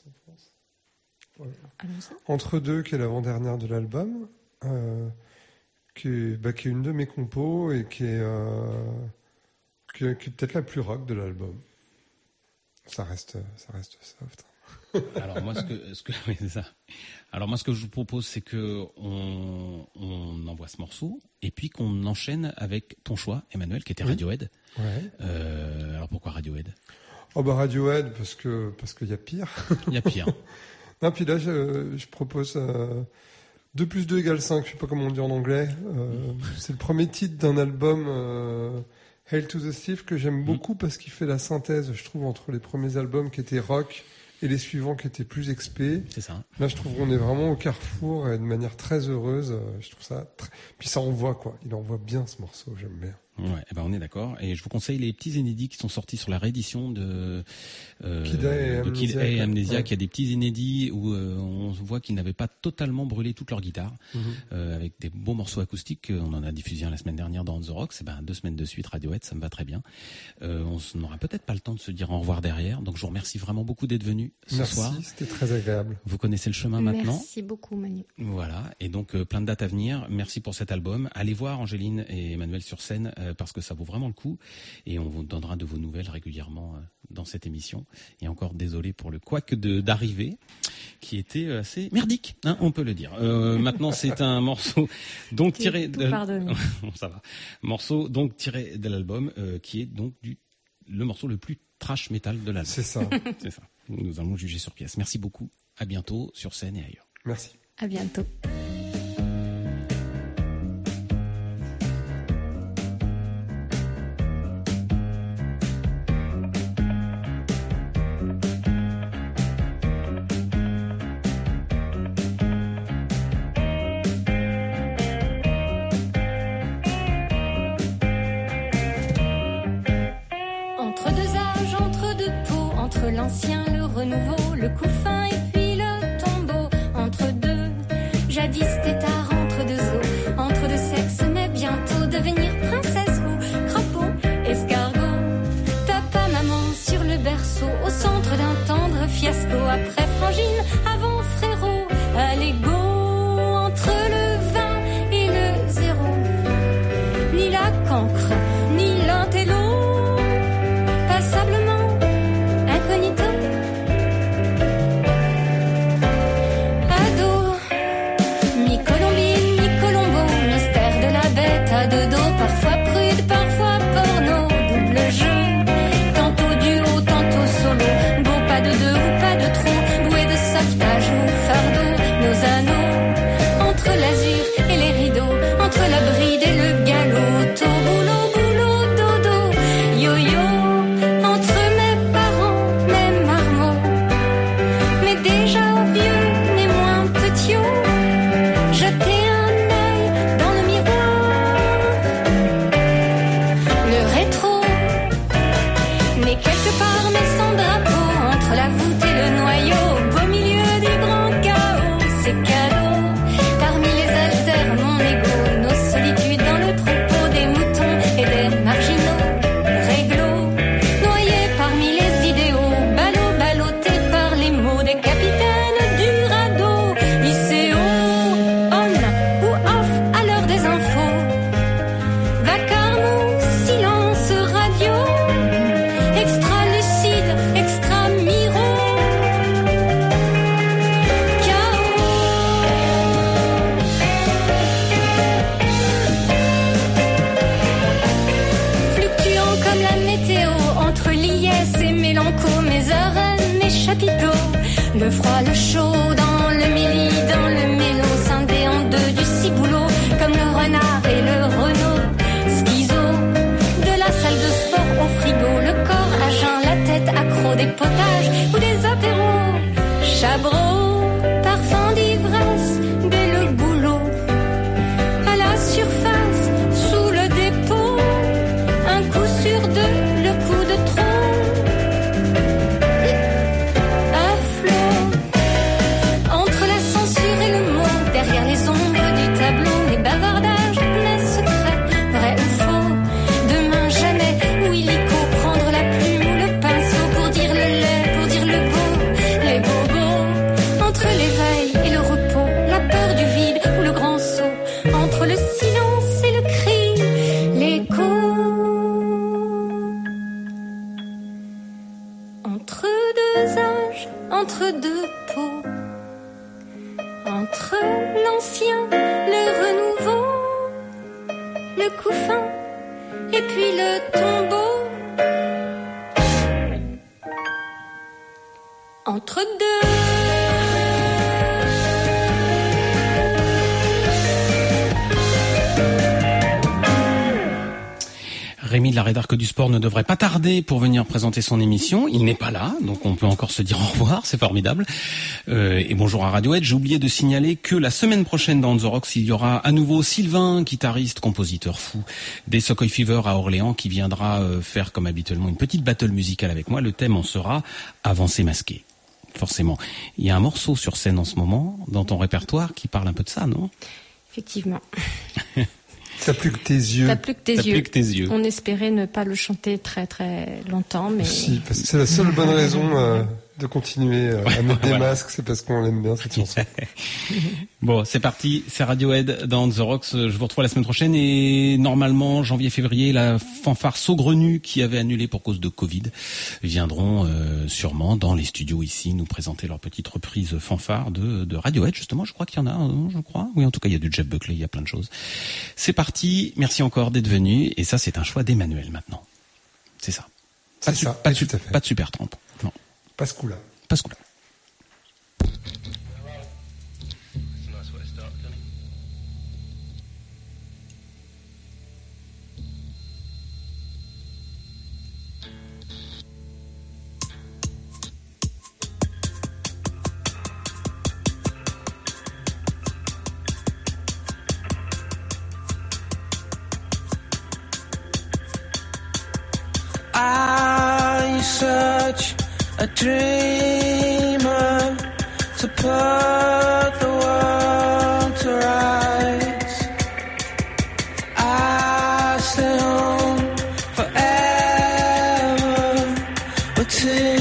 Voilà. Entre deux, qui est l'avant-dernière de l'album, euh, qui, est, bah, qui est une de mes compos et qui est, euh, qui est, qui est peut-être la plus rock de l'album. Ça reste, ça reste soft. Alors moi, ce que, ce que, oui, c'est ça. Alors moi, ce que je vous propose, c'est que on, on envoie ce morceau et puis qu'on enchaîne avec ton choix, Emmanuel, qui était Radiohead. Ouais. Euh, alors pourquoi Radiohead? Oh bah Radiohead parce que parce qu'il y a pire. Il y a pire. Non, puis là, je, je propose euh, deux plus deux égale cinq, je sais pas comment on dit en anglais. Euh, c'est le premier titre d'un album, euh, Hail to the Thief, que j'aime beaucoup parce qu'il fait la synthèse, je trouve, entre les premiers albums qui étaient rock et les suivants qui étaient plus expé. C'est ça. Là, je trouve qu'on est vraiment au carrefour et de manière très heureuse. Je trouve ça très... Puis ça envoie, quoi. Il envoie bien ce morceau, j'aime bien. Ouais, eh ben on est d'accord. Et je vous conseille les petits inédits qui sont sortis sur la réédition de, euh, Kid A et de Kid A et Amnesia. Amnesia. Il y a des petits inédits où euh, on voit qu'ils n'avaient pas totalement brûlé toute leur guitare, Mhm. euh, avec des beaux morceaux acoustiques. On en a diffusé un la semaine dernière dans On The Rocks. Eh ben, deux semaines de suite, Radiohead, ça me va très bien. Euh, on n'aura peut-être pas le temps de se dire au revoir derrière. Donc je vous remercie vraiment beaucoup d'être venu ce Merci, soir. c'était très agréable. Vous connaissez le chemin maintenant. Merci beaucoup, Manu. Voilà, et donc euh, plein de dates à venir. Merci pour cet album. Allez voir Angéline et Emmanuel sur scène euh, parce que ça vaut vraiment le coup. Et on vous donnera de vos nouvelles régulièrement euh, dans cette émission. Et encore désolé pour le couac de d'arrivée qui était assez merdique, hein, on peut le dire. Euh, maintenant, c'est un morceau donc tiré de ça va. Morceau donc tiré de l'album euh, qui est donc du le morceau le plus trash metal de l'album. C'est ça. C'est ça. Nous allons juger sur pièce. Merci beaucoup. À bientôt sur scène et ailleurs. Merci. À bientôt. Entre deux âges, entre deux peaux, entre l'ancien, le renouveau, le couffin et puis le tombeau. Entre deux, jadis tétard, entre deux eaux, entre deux sexes, mais bientôt devenir princesse ou crapaud, escargot. Papa, maman sur le berceau, chapiteau. Le froid, le chaud, dans le mili, dans le mélo, scindé en deux du ciboulot, comme le renard et le Renault. Schizo, de la salle de sport au frigo, le corps à jeun, la tête accro, des potages ou des apéros. Chabrot, parfum d'ivresse, dès le boulot. À la surface, sous le dépôt, un coup sur deux, le coup de trop. À flot, entre la censure et le mot, derrière les ombres du tableau, les bavardages, les secrets, vrai ou faux. Demain jamais, ou illico, prendre la plume ou le pinceau pour dire le lait, pour dire le beau, les bobos. Entre l'éveil et le repos, la peur du vide ou le grand saut, entre le silence et le cri, l'écho. Entre deux âges, entre deux peaux, entre l'ancien, le renouveau, le couffin et puis le tombeau. Entre deux. Rémi de la Rédarque du Sport ne devrait pas tarder pour venir présenter son émission. Il n'est pas là, donc on peut encore se dire au revoir, c'est formidable. Euh, et bonjour à Radiohead. J'ai oublié de signaler que la semaine prochaine dans On The Rocks, il y aura à nouveau Sylvain, guitariste, compositeur fou des Socoy Fever à Orléans, qui viendra euh, faire comme habituellement une petite battle musicale avec moi. Le thème en sera Avancée masquée. Forcément. Il y a un morceau sur scène en ce moment, dans ton répertoire, qui parle un peu de ça, non ? Effectivement. T'as plus que tes yeux. T'as plus que tes T'as yeux. plus que tes yeux. On espérait ne pas le chanter très très longtemps, mais. Si, parce que c'est la seule bonne raison euh, de continuer euh, à mettre des Voilà. masques, c'est parce qu'on l'aime bien cette chanson. Bon, c'est parti, c'est Radiohead dans The Rocks. Je vous retrouve la semaine prochaine et normalement, janvier-février, la fanfare saugrenue qui avait annulé pour cause de Covid viendront euh, sûrement dans les studios ici nous présenter leur petite reprise fanfare de, de Radiohead. Justement, je crois qu'il y en a, hein, je crois. Oui, en tout cas, il y a du Jeff Buckley, il y a plein de choses. C'est parti, merci encore d'être venu. Et ça, c'est un choix d'Emmanuel maintenant. C'est ça. Pas de, C'est ça, pas de, tout à fait. pas de super trempe. Non, Pas ce coup-là. pas ce coup-là. I such a dreamer to put the world to rights. I stay home forever, but till